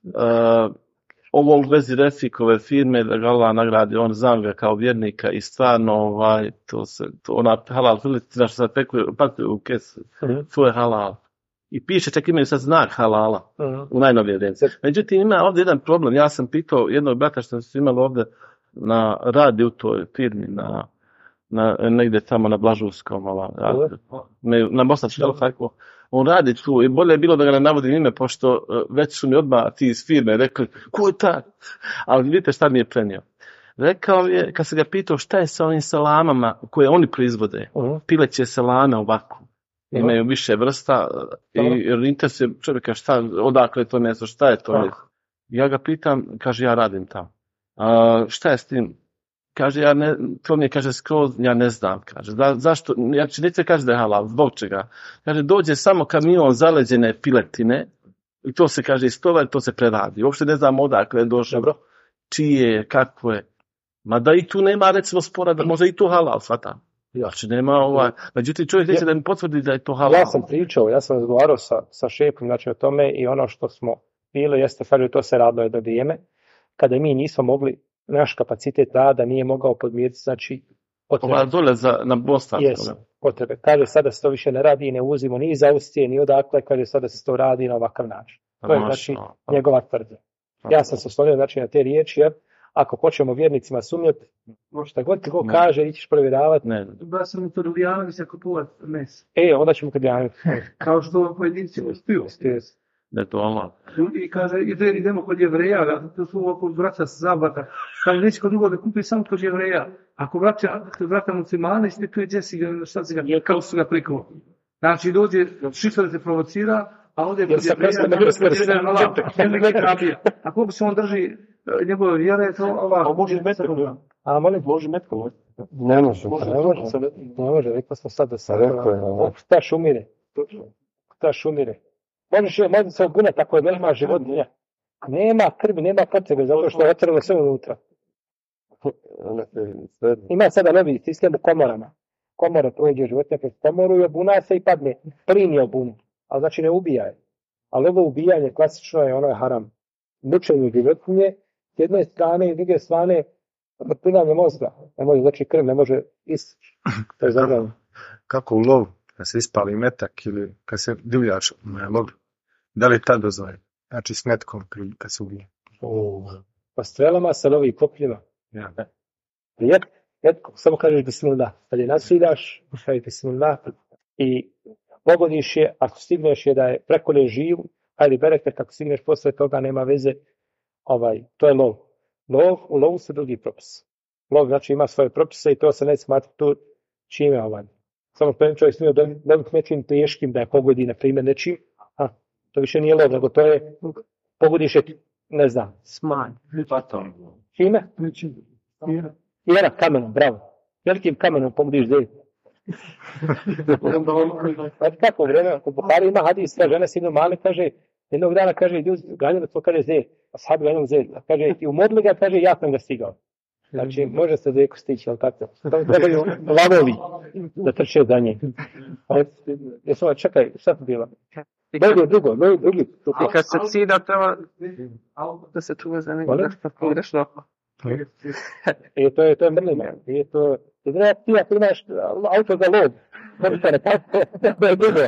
ovo u vezi Refikove firme, da ga Allah nagradi, on znam ga kao vjernika i stvarno, ona halal filistina što sad pakuju u kesu, to je halal. I piše, čak imaju sad znak halala u najnovije vrijeme. Međutim, ima ovdje jedan problem. Ja sam pitao jednog brata što su imali ovdje na radi u toj firmi, negdje tamo na Blažuvskom, na Bosanskom, tako. On radi tu i bolje je bilo da ga ne navodim ime, pošto već su mi odmah ti iz firme rekli, ko je ta? Ali vidite šta mi je prenio. Rekao je, kad se ga pitao šta je sa ovim salamama koje oni proizvode, pileće salame ovako. Imaju više vrsta i interesuje čovjeka odakle je to mjesto, šta je to mjesto. Ja ga pitam, kaže ja radim tamo. Šta je s tim? Kaže, to mi je, kaže, skroz, ja ne znam, kaže, zašto, ja neće kaže da je halal, zbog čega. Kaže, dođe samo kamion zaleđene piletine i to se, kaže, istovari, to se preradi. Uopšte ne znam odakle je došlo, čije, kako je. Ma da i tu nema, recimo, spora, da može i to halal, svata. Znači, nema međutim, čovjek neće da mi potvrdi da je to halal. Ja sam razgovarao sa šefom, znači, o tome i ono što smo bili, jeste, kaže, to se radilo jedno vrijeme, kada mi nismo mogli, naš kapacitet rada nije mogao podmiriti, znači, potrebe. Ova dole na Bosanskom. Yes, potrebe. Kaže, sada se to više ne radi i ne uzimo ni iz Austrije, ni odakle, kaže, sada se to radi na ovakav način. To je, znači, njegova tvrdnja. Ja sam se oslonio, znači, na te riječi, jer ako hoćemo vjernicima sumnjati, šta god ti ko kaže, ićeš provjeravati. Ba sam to Ljubljana, se kupovat mes. Onda ćemo kod Ljana. Kao što pojedinci uspiju. Da to Allah. Ljudi kaže, idemo kod Jevreja, to su oko vraća sa zabata. Kaže, neće kod drugo da kupi samo kod Jevreja. Ako vrata muslimana, ispituje gdje si ga, šta si ga, kako su ga prikao. Znači, dođe, šifra te provocira, a ovdje kod Jevreja, ako se on drži njegove vjere, to Allah. Može metkom. A molim, može metkom. Ne može. Ne može, rekao smo sad da sam. Ta šumire. Može se ogunati ako nema životinja. Nema krvi, nema potrebe, zato što je otvorilo sve unutra. Ima sada novi sistem u komorama. Komora prođe životinja kroz komoru i obuna se i padne. Plin je obunu, ali znači ne ubijaj. Ali ovo ubijanje klasično je ono je haram. Mučenje životinje, s jedne strane i s druge strane vrpinanje mozga. Ne može, znači krv ne može istići. To je zabavno. Kako u lovu, kad se ispali metak ili kad se divljač lovi, da li je tad dozvoljeno? Znači s metkom kad se ubije. Pa strelama se lovi kopljima. Samo kažeš bismillah. Kad je nasiljaš, kažeš bismillah i pogodiš je, ako stigneš je da je prekolje živ, ajde bereket, ako stigneš posle toga nema veze, to je lov. U lovu su drugi propis. Lov znači ima svoje propise i to se ne smatra tu čime Samo čovjek smije da nečim teškim da je pogodi, na primjer, nečim, to više nije lov, nego to je, pogodiš je, ne znam. Smanj. Čime? Jera, kamenom, bravo. Velikim kamenom pogodiš zed. Kako vreme, u Buhari ima hadis, žena sinu male, kaže, jednog dana, kaže, ganjeno to, kaže, zed, a sad ganjeno zed. Kaže, i umodli ga, kaže, ja sam ga stigao. Znači, može se zeku stići, ali tako. Tamo trebaju lavovi da trče za njih. Čekaj, šta to bilo? Drugi. I kad se cida, treba da se čuva za nego nešto pogrešno. To je mrlina. Ti ako imaš auto za lov, to je drugo.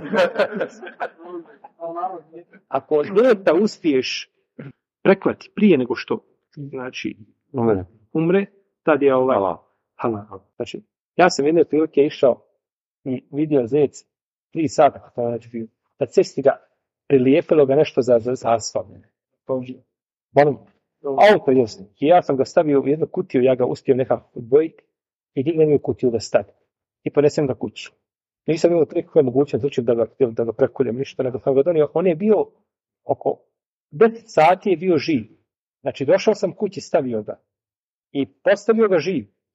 Ako ljeta uspiješ preklati prije nego što, znači, umre, tad je halal. Znači, ja sam jedne prilike išao i vidio zec 3 sata, na cesti ga prilijepilo ga nešto za asfalt. Auto je. I ja sam ga stavio u jednu kutiju, ja ga uspio nekako odvojiti i dignem u kutiju da stane. I ponesem ga kuću. Nisam imao nikakve mogućnosti da ga prekuljem ništa, nego sam ga donio. On je bio oko 10 sati je bio živ. Znači, došao sam kući, stavio ga. I postavio ga živ.